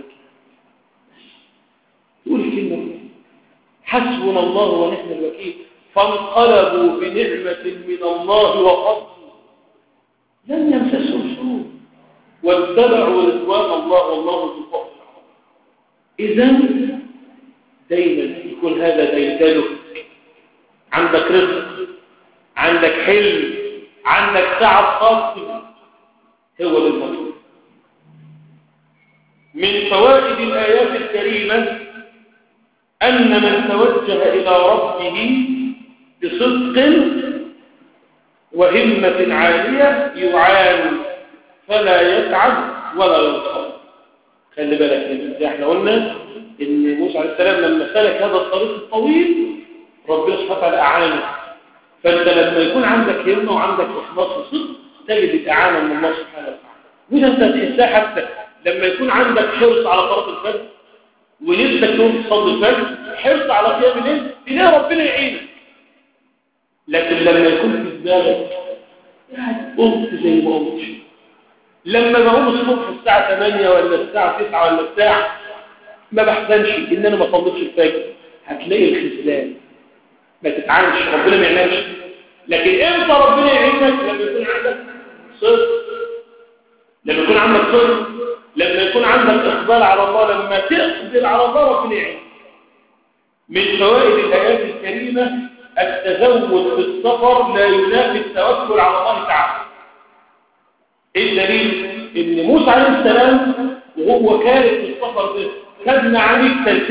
تقول الكلمه حسبنا الله ونعم الوكيل، فانقلبوا بنعمه من الله وفضل لم يمسسهم سوء واتبعوا رضوان الله والله ذو الفضل. إذا دايما يكون هذا ديدنك، عندك رزق، عندك حلم، عندك تعب خاص، هو ده المطلوب. من فوائد الآيات الكريمة أن من توجه إلى ربه بصدق وهمة عالية يعان فلا يتعب ولا ينصر. خلي بالك زي احنا قلنا ان موسى عليه السلام لما سلك هذا الطريق الطويل ربنا سبحانه وتعالى اعانه. فانت لما يكون عندك همه وعندك اخلاص وصدق تجد الاعانه من الله سبحانه وتعالى. وده انت هتحسها حتى لما يكون عندك حرص على صلاه الفجر ونفسك تقوم تصلي الفجر، حرص على قيام الليل، تلاقي ربنا يعينك. لكن لما يكون في دماغك يعني قمت زي ما قمتش، لما بقوم الصبح الساعة ثمانية ولا الساعة تسعة ولا الساعة ما بحزنش ان انا ما صليتش الفجر، هتلاقي الخذلان، ما تتعانش، ربنا ما يعينكش. لكن امتى ربنا يعينك؟ لما يكون عندك صدق، لما يكون عندك صدق، لما يكون عندك اقبال على الله، لما تقبل على الله ربنا يعينك. من فوائد الايات الكريمة التزود في السفر لا ينافي التوكل على الله تعالى. ايه الدليل؟ ان موسى عليه السلام وهو كارث في السفر ده خد معاني التلفيه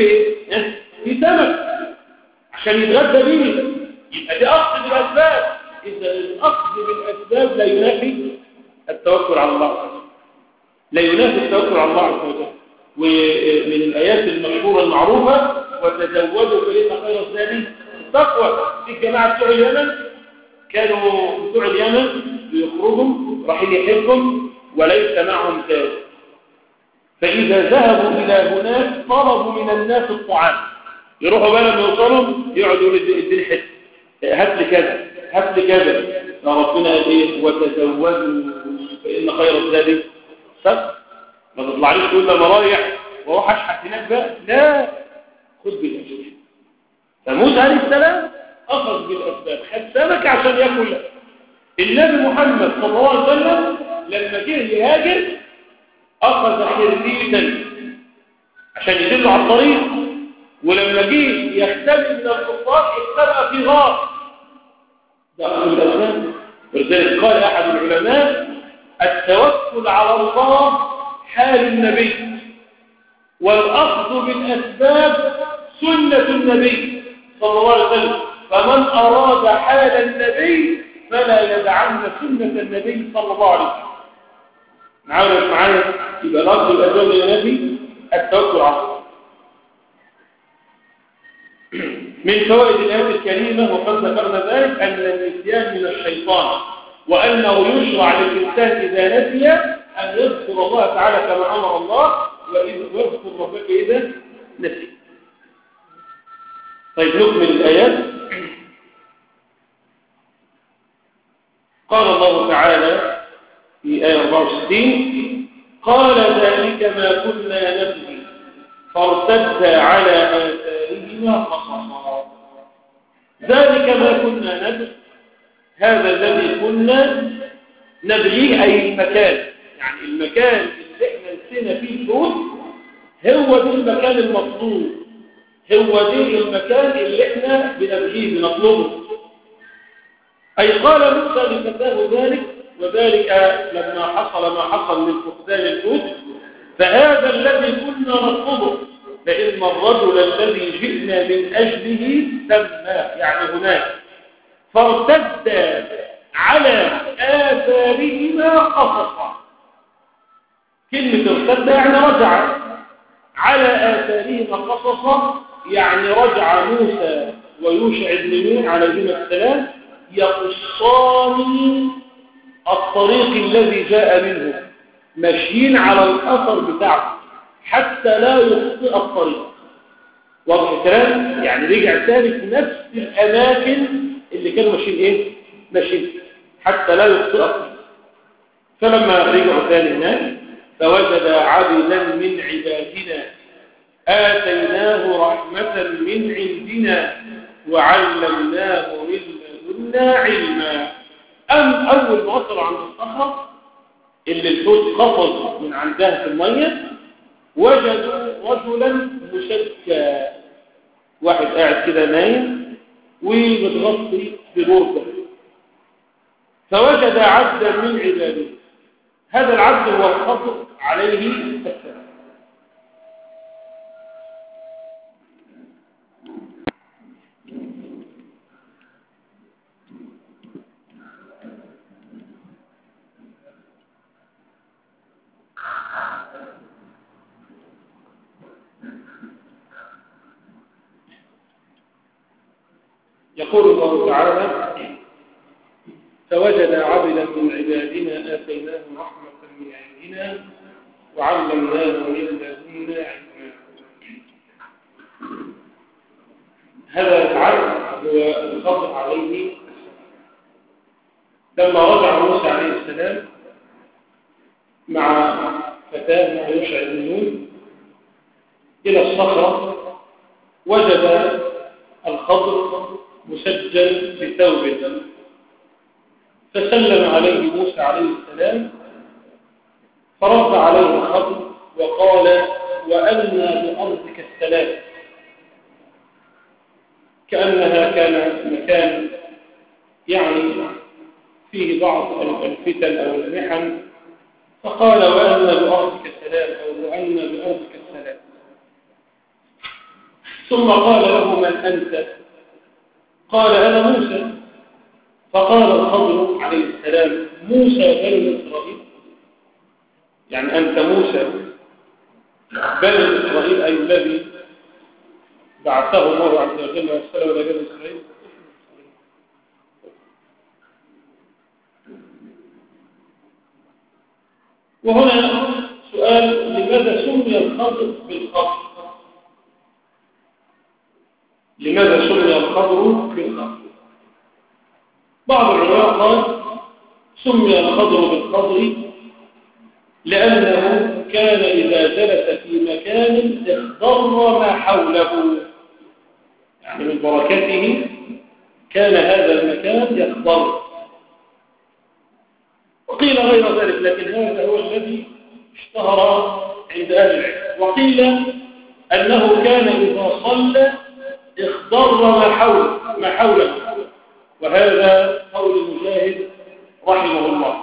في سمك عشان يتغدى بيه، يبقى دي أخذ بالأسباب. إذا الأخذ بالأسباب لا ينافي التوكل على الله عز وجل، لا ينافي التوكل على الله عز وجل. ومن الآيات المشهورة المعروفة وتزودوا فإن خير الزاد التقوى. في الجماعة بتوع اليمن كانوا بتوع اليمن بيخرجوا رايحين يحبهم وليس معهم زاد، فإذا ذهبوا إلى هناك طلبوا من الناس الطعام، يروحوا بقى لما يوصلوا يقعدوا يقولوا اديني حته، هات لي كذا هات لي كذا. فربنا قال ايه؟ وتزودوا فإن خير الزاد التقوى. ما تطلعليش تقول لما رايح واروح اشحت هناك بقى، لا، خد بالأسباب. فموسى عليه السلام أخذ بالأسباب، خد سمك عشان يأكل له. النبي محمد صلى الله عليه وسلم لما جه يهاجر أخذ خربيتا عشان يدله على الطريق، ولما جه يختبئ من الكفار اختبأ في غار. ده أخذ بالأسباب. ولذلك قال أحد العلماء التوكل على الله حال النبي، والأخذ بالأسباب سنة النبي صلى الله عليه وسلم. فمن أراد حال النبي فلا يدعن سنة النبي صلى الله عليه وسلم. نعاودش معايا، يبقى الأخذ بالأسباب للنبي التوكل على الله. من فوائد الآية الكريمة وقد ذكرنا ذلك أن النسيان من الشيطان، وأنه يشرع للإنسان إذا نسي أن يذكر الله تعالى كما أمر الله، ويذكر ربك إذا نسي. طيب نكمل الآيات. قال الله تعالى في آية أربعة وستين قال ذلك ما كنا نبغي فارتدا على آثارهما قصصا. ذلك ما كنا نبغي، هذا الذي كنا نبغيه أي المكان، يعني المكان اللي احنا نسينا فيه الفوت هو ده المكان المطلوب، هو ده المكان اللي احنا بنبغيه بنطلبه. أي قال موسى لفتاه ذلك، وذلك لما حصل ما حصل من فقدان الفوت، فهذا الذي كنا نطلبه، فإن الرجل الذي جئنا من أجله سمى، يعني هناك فارتد على آثارهما قصصا. كلمة ارتد يعني رجع، على آثارهما قصصا يعني رجع موسى ويوشع بن نون عليهما السلام يقصان الطريق الذي جاء منه، ماشيين على الأثر بتاعه حتى لا يخطئ الطريق. واضح الكلام؟ يعني رجع ثاني في نفس الأماكن اللي كانوا ماشيين إيه؟ ماشيين حتى لا يخطئ الطريق. فلما رجعوا ثاني هناك فوجد عبدا من عبادنا آتيناه رحمة من عندنا وعلمناه من لدنا علما. أم أول ما وصلوا عند الصخرة اللي الحوت قفز من عندها في المية، وجدوا رجلا مشكى، واحد قاعد كده نايم ومتغطي ببردة، فوجد عبدا من عباده. هذا العبد هو الخضر عليه السلام. يقول الله تعالى فوجد عبدا من عبادنا آتيناه رحمة من عندنا وعلمناه من لدنا علما. هذا العبد هو الخضر عليه السلام. لما رجع موسى عليه السلام مع فتاه مع يوشع بن نون إلى الصخرة، وجد الخضر مسجل بثوب، فسلم عليه موسى عليه السلام فرد عليه الخضر وقال وأنى بأرضك السلام، كأنها كان مكان يعني فيه بعض الفتن أو المحن، فقال وأنى بأرضك السلام أو وأنى بأرضك السلام. ثم قال له: من أنت؟ قال: أنا موسى. فقال الخضر عليه السلام: موسى بني إسرائيل؟ يعني أنت موسى بني إسرائيل، أي الذي بعثه الله عز وجل وارسله إلى بني إسرائيل. وهنا سؤال: لماذا سمي الخضر بالخضر؟ لماذا سمي الخضر بالخضر؟ بعض العلماء قال: سمي الخضر بالخضر لأنه كان إذا جلس في مكان اخضر ما حوله، يعني من بركته كان هذا المكان يخضر. وقيل غير ذلك، لكن هذا هو الذي اشتهر عند أهل العلم. وقيل أنه كان إذا صلى اخضر ما حوله ما حوله وهذا قول مجاهد رحمه الله.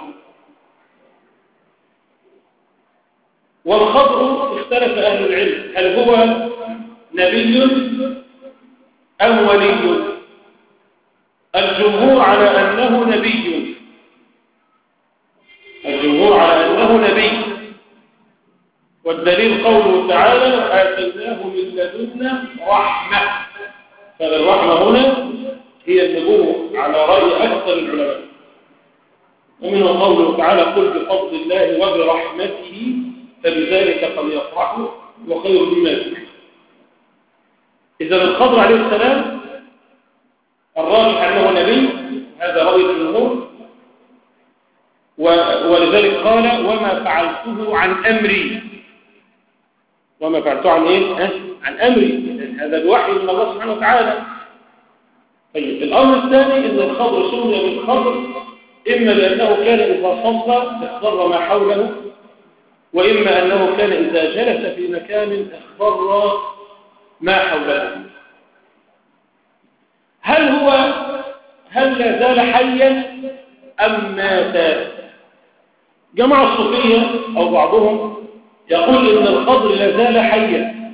والخضر اختلف أهل العلم، هل هو نبي أم ولي؟ الجمهور على أنه نبي الجمهور على أنه نبي والدليل قوله تعالى: آتيناه من لدنا رحمة. فالرحمة هنا هي النبوة على رأي أكثر العلماء. ومن قوله تعالى: قل بفضل الله وبرحمته فبذلك فليفرحوا وخير مما يجمعون. إذا الخضر عليه السلام الراجح أنه نبي، هذا رأي الجمهور، ولذلك قال: وما فعلته عن أمري. وما فعلته عن إيه؟ أه؟ عن أمري، هذا الوحي من الله سبحانه وتعالى. طيب، الأمر الثاني أن الخضر سمي بالخضر إما لأنه كان إذا صلى اخضر ما حوله، وإما أنه كان إذا جلس في مكان اخضر ما حوله. هل هو هل لا زال حيا أم مات؟ جماعة الصوفية أو بعضهم يقول إن الخضر لا زال حيا،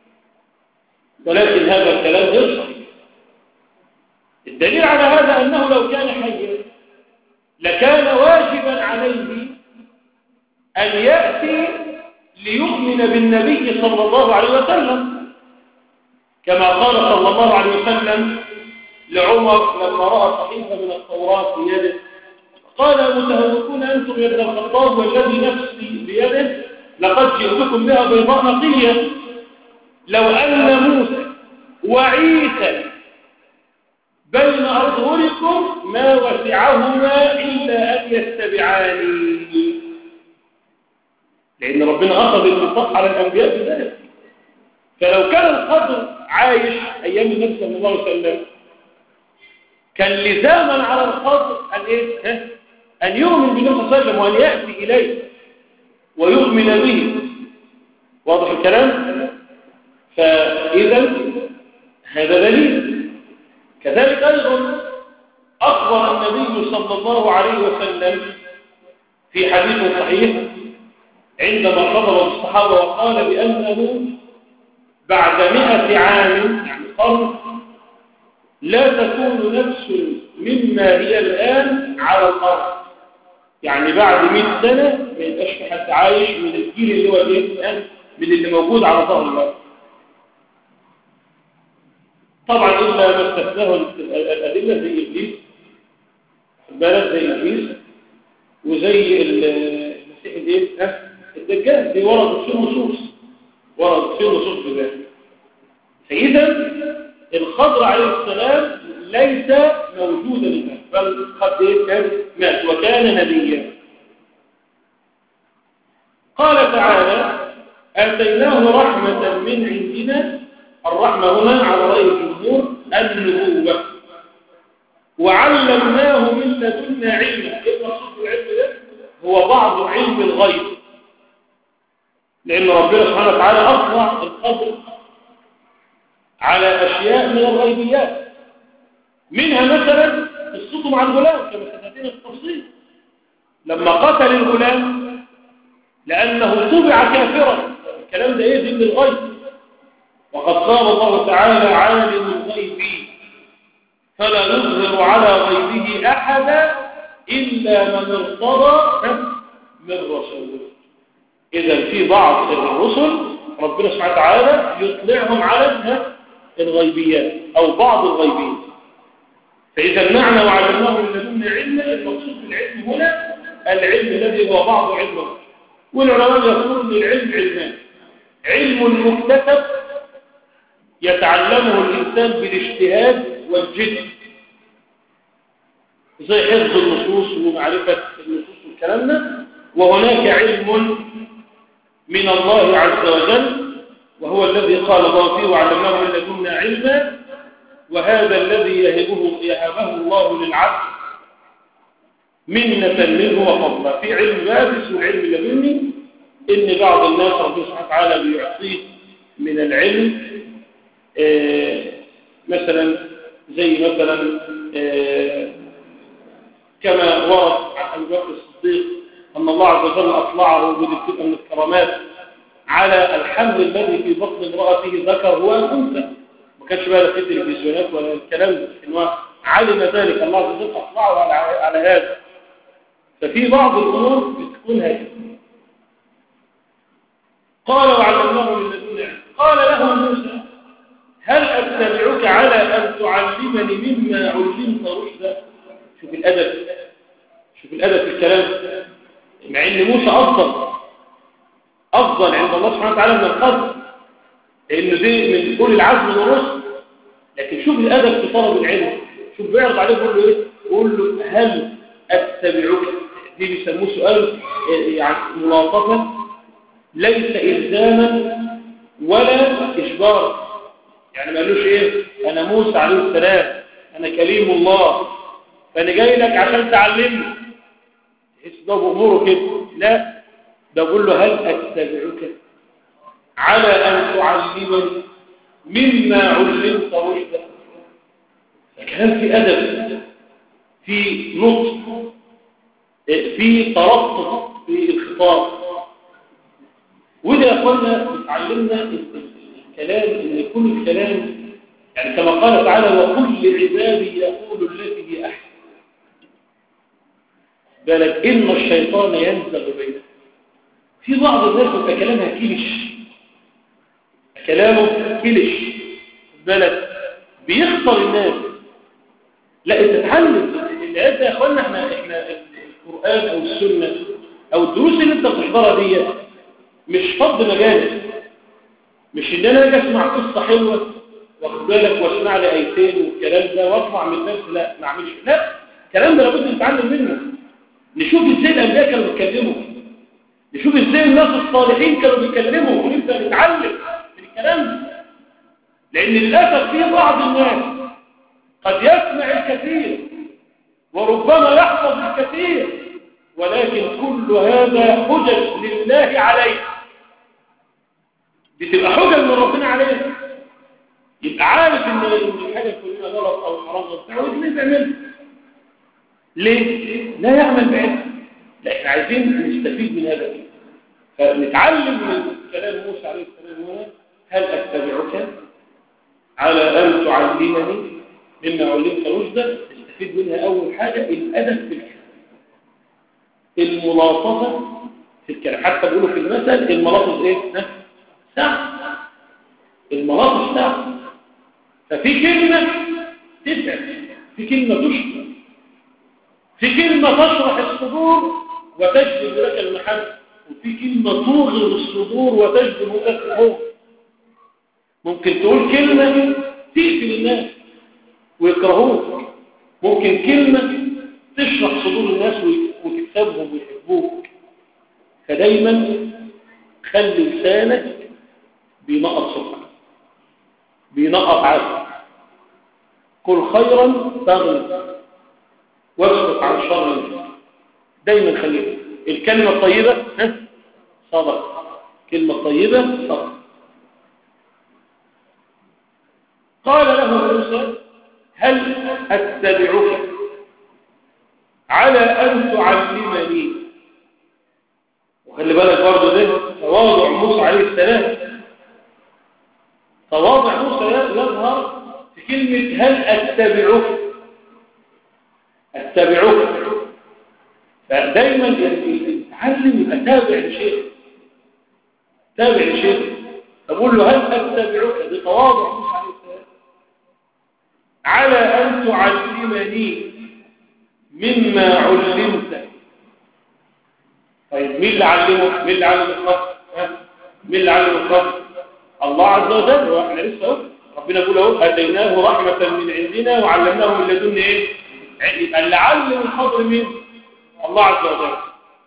ولكن هذا الكلام غير صحيح. الدليل على هذا أنه لو كان حيا لكان واجبا عليه أن يأتي ليؤمن بالنبي صلى الله عليه وسلم، كما قال صلى الله عليه وسلم لعمر لما رأى صحيفة من التوراة في يده قال: متهوكون أنتم يا ابن الخطاب والذي نفسي بيده لقد جئتكم بها بيضاء نقية، لو أن موسى وعيسى بين أظهركم ما وسعهما إلا أن يتبعاني. لأن ربنا أخذ الميثاق على الأنبياء بذلك. فلو كان الخضر عايش أيام النبي صلى الله عليه وسلم كان لزاما على الخضر أن إيه؟ أن يؤمن بالنبي صلى الله عليه وسلم وأن يأتي إليه ويؤمن به. واضح الكلام؟ فإذا هذا دليل. كذلك أيضا أخبر النبي صلى الله عليه وسلم في حديث صحيح عندما خطب الصحابة وقال بأنه بعد مئة عام، يعني قرن، لا تكون نفس مما هي الآن على الأرض. يعني بعد مئة سنة ما يبقاش في حد عايش من الجيل اللي هو الآن من اللي موجود على ظهر الأرض. طبعا إلا ما استثناه الأدلة زي إبليس، البلد زي إبليس وزي المسيح الإيه؟ الدجال، دي وردت في النصوص وردت في النصوص بذلك. فإذا الخضر عليه السلام ليس موجودا الآن، بل قد كان مات وكان نبيا. قال تعالى: آتيناه رحمة من عندنا. الرحمة هنا على رأي الجمهور النبوة. وعلمناه من لدنا علما. إيه مقصود العلم ده؟ هو بعض علم الغيب، لأن ربنا سبحانه وتعالى أطلع القدر على أشياء من الغيبيات، منها مثلا قصته مع الغلام كما ستأتينا في التفصيل، لما قتل الغلام لأنه طبع كافرا. الكلام ده إيه؟ دين الغيب. وقد قال الله تعالى عالم الغيب فلا يظهر على غيبه أحدا إلا من ارتضى من رسول. إذا في بعض الرسل ربنا سبحانه وتعالى يطلعهم على الغيبيات أو بعض الغيبيات. فإذا المعنى وعلمناه من لدنا علما، المقصود بالعلم هنا العلم الذي هو بعض علمه. والعلماء يقولون ان العلم علمان: علم مكتسب يتعلمه الإنسان بالاجتهاد والجد زي حفظ النصوص ومعرفة النصوص والكلام ده، وهناك علم من الله عز وجل وهو الذي قال الله فيه وعلمناه من لدنا علما، وهذا الذي يهبه يهبه الله للعبد منة منه وفضلا. في علم بارز والعلم اللدني، ان بعض الناس ربنا سبحانه وتعالى بيعطيه من العلم آه مثلا زي مثلا آه كما ورد عن ابي بكر الصديق ان الله عز وجل اطلعه بذكر من الكرامات على الحمل الذي في بطن امراته ذكر هو انثى. ما كانش بقى في التلفزيونات ولا الكلام ده، انه علم ذلك الله عز وجل اطلعه على على هذا. ففي بعض الامور بتكون هكذا. قال وعلمناه من لدنا علما. قال له موسى هل اتبعك على ان تعلمني مما علمت رشدا؟ شوف الادب، شوف الادب في الكلام، مع ان موسى افضل افضل عند الله سبحانه وتعالى من القدر، لانه دي من كل العزم من الرسل. لكن شوف الادب في طلب العلم، شوف بيعرض عليه بيقول له ايه؟ بيقول له هل اتبعك. دي بيسموه سؤال يعني ملاطفه، ليس الزاما ولا اجبارا. يعني ما قالوش ايه انا موسى عليه السلام انا كليم الله فانا جاي لك عشان تعلمني، تحس ده باموره كده. لا، ده بقول له هل اتبعك على ان تعلمني مما علمت رشدا. كلام في ادب، في نطق، في ترقب في الخطاب. وده يا اخوانا بتعلمنا الكلام ان يكون الكلام يعني كما قال تعالى وكل عبادي يقول التي هي احسن. بالك ان الشيطان ينزغ بينهم. في بعض الناس بيبقى كلامها كلش، كلامه كلش، بالك بيخسر الناس. لا انت تتعلم الآيات يا اخوانا. احنا احنا القرآن او السنة او الدروس اللي انت بتحضرها دي مش فض مجالس، مش ان انا اجي اسمع قصة حلوة واخد بالك واسمع لي ايتين والكلام ده واطلع من الناس. لا ما اعملش. لا، الكلام ده لابد نتعلم منه. نشوف ازاي الانبياء كانوا بيتكلموا، نشوف ازاي الناس الصالحين كانوا بيتكلموا، ونبدا نتعلم من الكلام ده. لان للاسف في بعض الناس قد يسمع الكثير وربما يحفظ الكثير، ولكن كل هذا حجج لله عليه، بتبقى حجج من ربنا عليه. يبقى عارف ان الحاجه كلها غلط او حرام وبتاع وليه بيعملها؟ ليه؟ لا يعمل بعلم. لا، احنا عايزين نستفيد من هذا. فنتعلم من كلام موسى عليه السلام هنا هل اتبعك على ان تعلمني مما علمت رشدا. نستفيد منها اول حاجه الادب في الكلام، الملاطفه في الكلام. حتى بيقولوا في المثل الملاطف ايه؟ ساعه. الملاطف ساعه. ففي كلمه تسعد، في كلمه تشكر، في كلمه تشرح الصدور وتجلب لك المحبه، وفي كلمه توغر الصدور وتجلب لك الخوف. ممكن تقول كلمه تقتل الناس ويكرهوك، ممكن كلمه تشرح صدور الناس وتكسبهم ويحبوك. فدايما خلي لسانك بينقط سكر، بينقط عسل. قل خيرا تغلب واسكت عن شر. دايما خليك الكلمه الطيبه صدق، كلمه طيبه صدق. قال له موسى هل اتبعك على ان تعلمني. وخلي بالك برضه ده تواضع موسى عليه السلام. تواضع موسى يظهر في كلمة هل أتبعك أتبعك فدايما يتعلم يبقى تابع لشيخ تابع لشيخ تقول له هل أتبعك دي تواضع موسى عليه السلام على أن تعلمني مما علمت. طيب مين اللي علمه؟ مين اللي علم القدر؟ مين اللي علم القدر؟ الله عز وجل. واحنا لسه اهو ربنا بيقول اهو اتيناه رحمة من عندنا وعلمناه من لدن ايه؟ يبقى اللي علم القدر مين؟ الله عز وجل.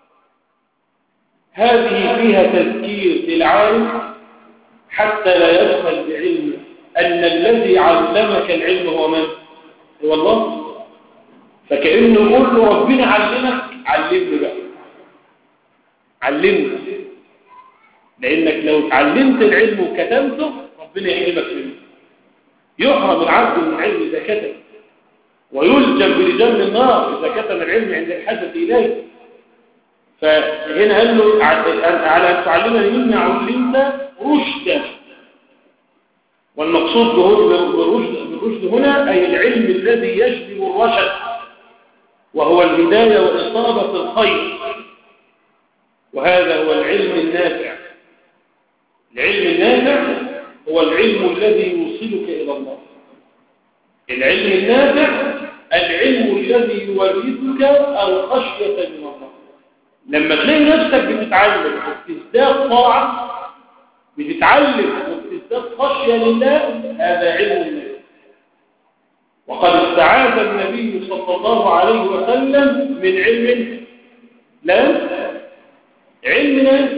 هذه فيها تذكير للعالم حتى لا يدخل بعلمه أن الذي علمك العلم هو من؟ هو الله. فكأنه يقول له ربنا علمك علمني بقى علمني، لأنك لو تعلمت العلم وكتمته ربنا يحرمك منه. يحرم العبد من العلم إذا كتم ويلجم بلجام النار إذا كتم العلم عند الحاجة إليه. فهنا قال له على أن تعلمني مما علمت رشدا، والمقصود بالرشد هنا أي العلم الذي يجلب الرشد وهو الهداية وإصابة الخير، وهذا هو العلم النافع. العلم النافع هو العلم الذي يوصلك إلى الله. العلم النافع العلم الذي يورثك الخشية من الله. لما تلاقي نفسك بتتعلم وبتزداد طاعة بتتعلم وبتزداد خشية لله هذا علم النافع. وقد استعاذ النبي صلى الله عليه وسلم من علم لا علم لا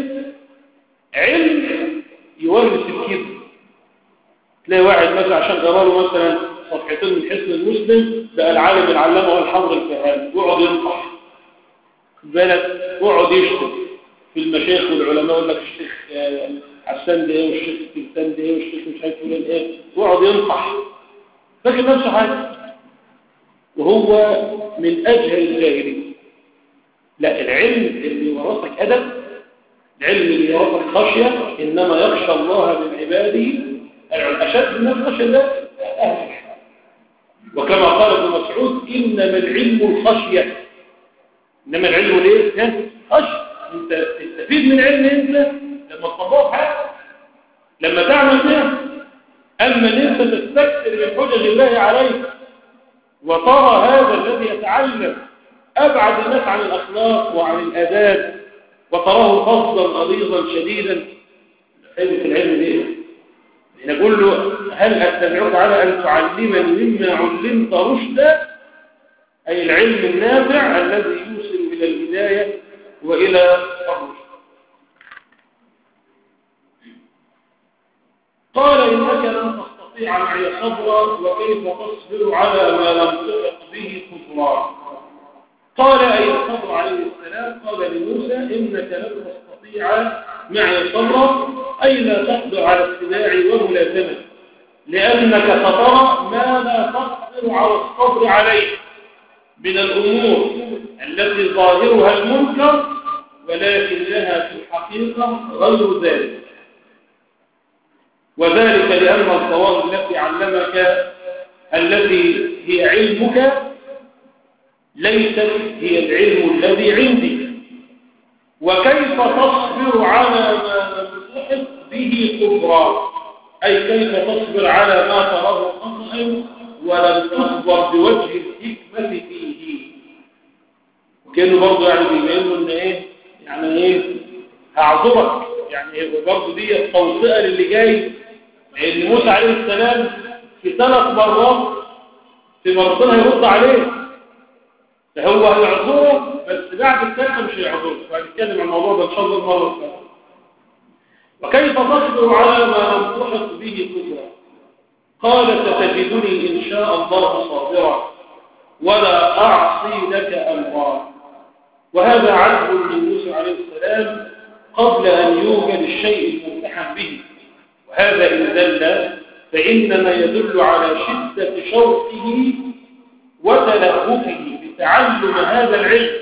علم يورث الكذب. تلاقي واحد مثلا عشان قراله مثلا صفحتين من حسن المسلم بقى العالم العلامة والحضر الفهام يقعد ينطح بالك يقعد يشتم في المشايخ والعلماء يقول لك الشيخ حسان ده ايه والشيخ كلتان ده ايه والشيخ مش عارف فلان ايه يقعد ينطح فاكر نفسه حاجه وهو من اجهل الجاهلين. لا، العلم اللي ورثك ادب، العلم اللي ورثك خشيه، انما يخشى الله من عباده الاشد الناس خشيه الله اهل الحق. وكما قال ابن مسعود انما العلم الخشيه. انما العلم ليه؟ خشيه. انت تستفيد من علم انت لما تطبقه حاجه لما تعمل بها. اما ان انت تستكثر من حجج الله عليك وترى هذا الذي يتعلم ابعد الناس عن الاخلاق وعن الاداب وتراه فظا غليظا شديدا، فائده العلم دي نقول له هل اتبعك على ان تعلمني مما علمت رشدا، اي العلم النافع الذي يوصل الى الهدايه والى الرشد. قال انك لن تستطيع معي صبرا وكيف تصبر على ما لم تحط به صبرا. قال اي الخضر عليه السلام قال لموسى انك لن تستطيع معي صبرا اي لا تقدر على اتباعي وملازمتي لانك سترى ما لا تقدر على الصبر عليه من الامور التي ظاهرها المنكر ولكنها في الحقيقه غير ذلك. وذلك لأن الظواهر التي علمك التي هي علمك ليست هي العلم الذي عندي. وكيف تصبر على ما لم تحط به صبرا، أي كيف تصبر على ما تراه خطأ ولم تصبر بوجه الحكمة فيه. وكأنه برضه يعني بيبين إن إيه يعني إيه هعذرك، يعني برضه دي التوطئة للي جاي. لأن موسى عليه السلام في ثلاث مرات في مرتين هيرد عليه فهو هيعذره بس بعد الثالثة مش هيعذره. فهنتكلم عن الموضوع ده إن شاء الله المرة الثانية. وكيف تصبر على ما لم تحط به صبرا؟ قال ستجدني إن شاء الله صابرا ولا أعصي لك أمرا. وهذا عدل من موسى عليه السلام قبل أن يوجد الشيء الممتحن به. وهذا إن دل فإنما يدل على شدة شوقه وتلهفه بتعلم هذا العلم،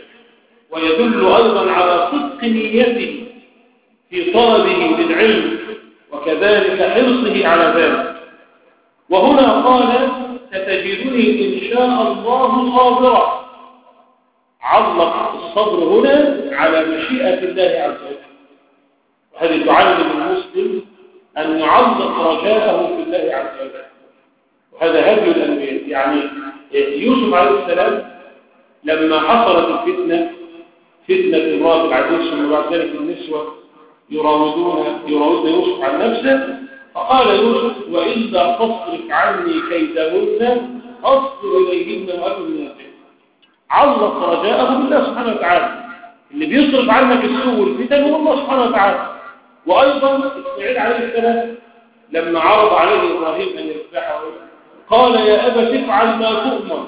ويدل أيضا على صدق نيته في طلبه للعلم. وكذلك حرصه على ذلك. وهنا قال ستجدني إن شاء الله صابرا، علق الصبر هنا على مشيئة الله عز وجل. وهذه تعلم المسلم أن يعلق رجاءه في الله عز وجل، وهذا هدي الأنبياء. يعني يوسف عليه السلام لما حصلت الفتنة، فتنة امرأة العزيز، ثم بعد ذلك النسوة يراودون يراودون يوسف عن نفسه، فقال يوسف وإلا تصرف عني كيدهن أصبر إليهن وأكن من الجنة. علق رجاءه بالله سبحانه وتعالى. اللي بيصرف عنك السوء والفتن هو الله سبحانه وتعالى. وأيضا إسماعيل عليه السلام لما عرض عليه إبراهيم أن يذبحه قال يا أبت افعل ما تؤمر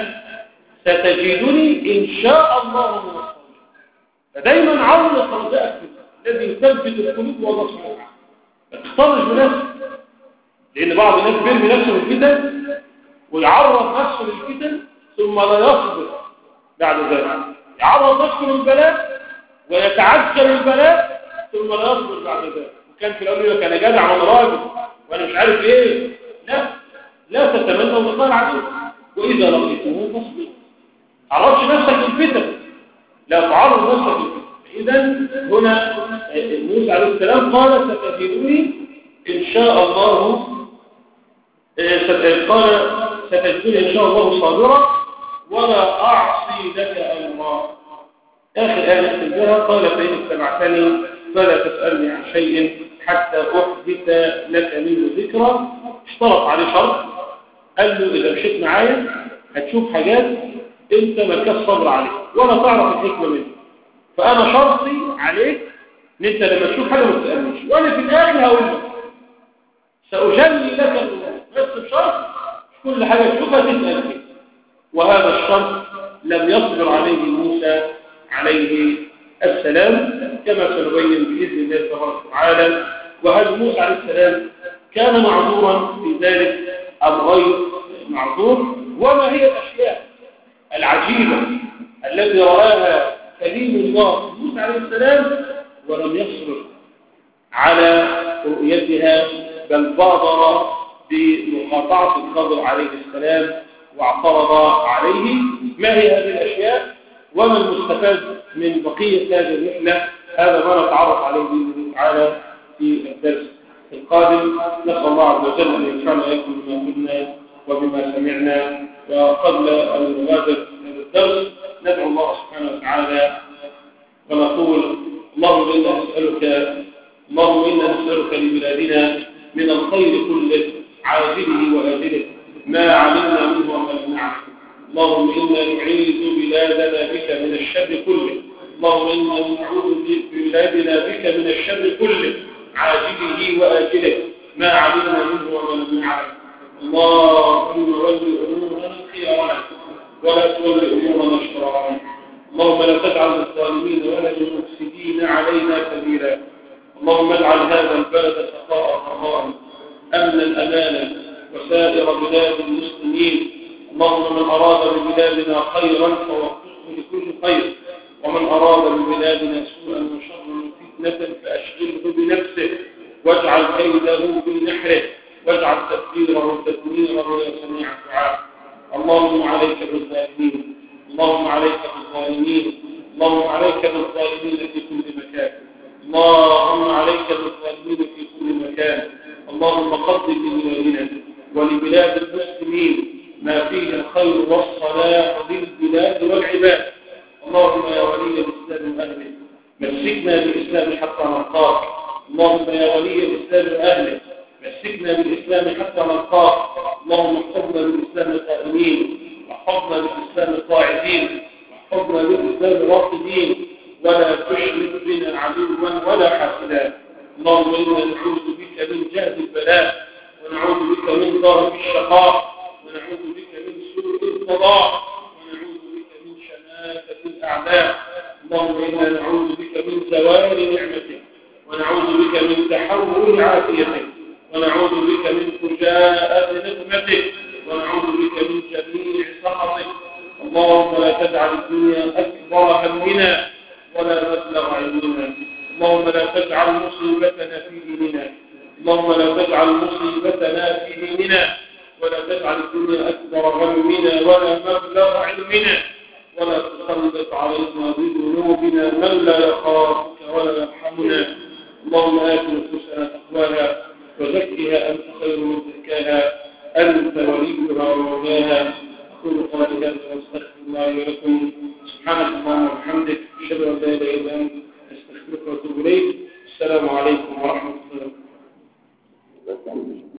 ستجدني إن شاء الله من الصالحين. فدايما علق رجاءك الذي يثبت القلوب والله سبحانه وتعالى. ما تختارش بنفسك، لأن بعض الناس بيرمي نفسه بالفتن ويعرض نفسه للفتن ثم لا يصبر بعد ذلك، يعرض نفسه للبلاء ويتعجل البلاء ثم لا يصبر بعد ذلك. وكان في الأول يقول لك أنا جدع وأنا راجل وأنا مش عارف إيه. لا لا تتمنوا لقاء العدو، وإذا لقيتموه فاصبروا. ما تعرضش نفسك للفتن، لا تعرض نفسك للفتن. إذا هنا موسى عليه السلام قال ستجدني إن شاء الله قال ستجدني إن شاء الله صابرا ولا أعصي لك أمرا. آخر آية نختم بها قال فإن اتبعتني فلا تسألني عن شيء حتى أحدث لك منه ذكرى. اشترط عليه شرط، قال له إذا مشيت معايا هتشوف حاجات أنت ملكاش صبر عليها ولا تعرف الحكمة منها، فأنا شرطي عليك ان انت لما تشوف حاجة ما تسألنيش، وانا في الاخر هقول لك سأجلي لك الله، بس بشرط كل حاجة تشوفها تسأل فيها. وهذا الشرط لم يصبر عليه موسى عليه السلام كما سنبين بإذن الله تبارك وتعالى. وهل موسى عليه السلام كان معذورا في ذلك أم غير معذور؟ وما هي الأشياء العجيبة التي رآها كليم الله موسى عليه السلام ولم يصبر على رؤيتها، بل بادر بمقاطعة الخضر عليه السلام واعترض عليه؟ ما هي هذه الأشياء وما المستفاد من بقية هذه الرحلة؟ هذا ما نتعرف عليه بإذن الله تعالى في الدرس القادم. نسأل الله عز وجل أن ينفعنا إياكم بما قلنا وبما سمعنا. وقبل أن نغادر هذا الدرس ندعو الله سبحانه وتعالى ونقول اللهم إنا نسألك اللهم إنا نسألك لبلادنا من الخير كله عاجله وآجله ما علمنا منه وما لم نعلم. اللهم إنا نعيذ بلادنا بك من الشر كله. اللهم إنا نعوذ ببلادنا بك من الشر كله عاجله وآجله ما علمنا منه وما لم نعلم. اللهم ول أمورنا خيارنا ولا تول أمورنا شرارنا. اللهم لا تجعل الظالمين ولا المفسدين علينا سبيلا. اللهم اجعل هذا البلد سخاء رخاء أمنا أمانا وسائر بلاد المسلمين. اللهم من أراد ببلادنا خيرا فوفقه لكل خير، ومن أراد ببلادنا سوءا وشرا وفتنة فأشغله بنفسه واجعل كيده في نحره واجعل تدبيره تدميره يا سميع الدعاء. اللهم عليك بالظالمين، اللهم عليك بالظالمين، اللهم عليك بالظالمين في كل مكان، اللهم عليك بالظالمين في كل مكان. اللهم قدر لبلادنا ولبلاد المسلمين ما فيه الخير والصلاح للبلاد والعباد. اللهم يا ولي الإسلام أهله مسكنا بالإسلام حتى نلقاك. اللهم يا ولي الإسلام أهله مسكنا بالإسلام حتى نلقاك. اللهم احفظنا بالإسلام قائمين، واحفظنا بالإسلام قاعدين، واحفظنا بالإسلام راقدين، ولا تشرك بنا عدوا ولا حاسدا. اللهم إنا نعوذ بك من جهد البلاء، ونعوذ بك من ضرب الشقاء، ونعوذ بك من سوء القضاء، ونعوذ بك من شماتة الأعداء. اللهم إنا نعوذ بك من زوال نعمتك، ونعوذ بك من تحول عافيتك، ونعوذ بك من فجاءة نقمتك، ونعوذ بك من جميع سخطك. اللهم لا تجعل الدنيا أكبر همنا ولا مبلغ علمنا. اللهم لا تجعل مصيبتنا في ديننا. اللهم لا تجعل مصيبتنا في ديننا، ولا تجعل الدنيا أكبر همنا ولا مبلغ علمنا، ولا تسلط علينا بذنوبنا من لا يخافك ولا يرحمنا. اللهم آت نفوسنا تقواها وزكها أنت خير من زكاها، أنت وليها ومولاها. أقول قولي هذا وأستغفر الله لي ولكم. سبحانك اللهم وبحمدك، أشهد أن لا إله إلا أنت، أستغفرك وأتوب إليك. السلام عليكم ورحمة الله وبركاته.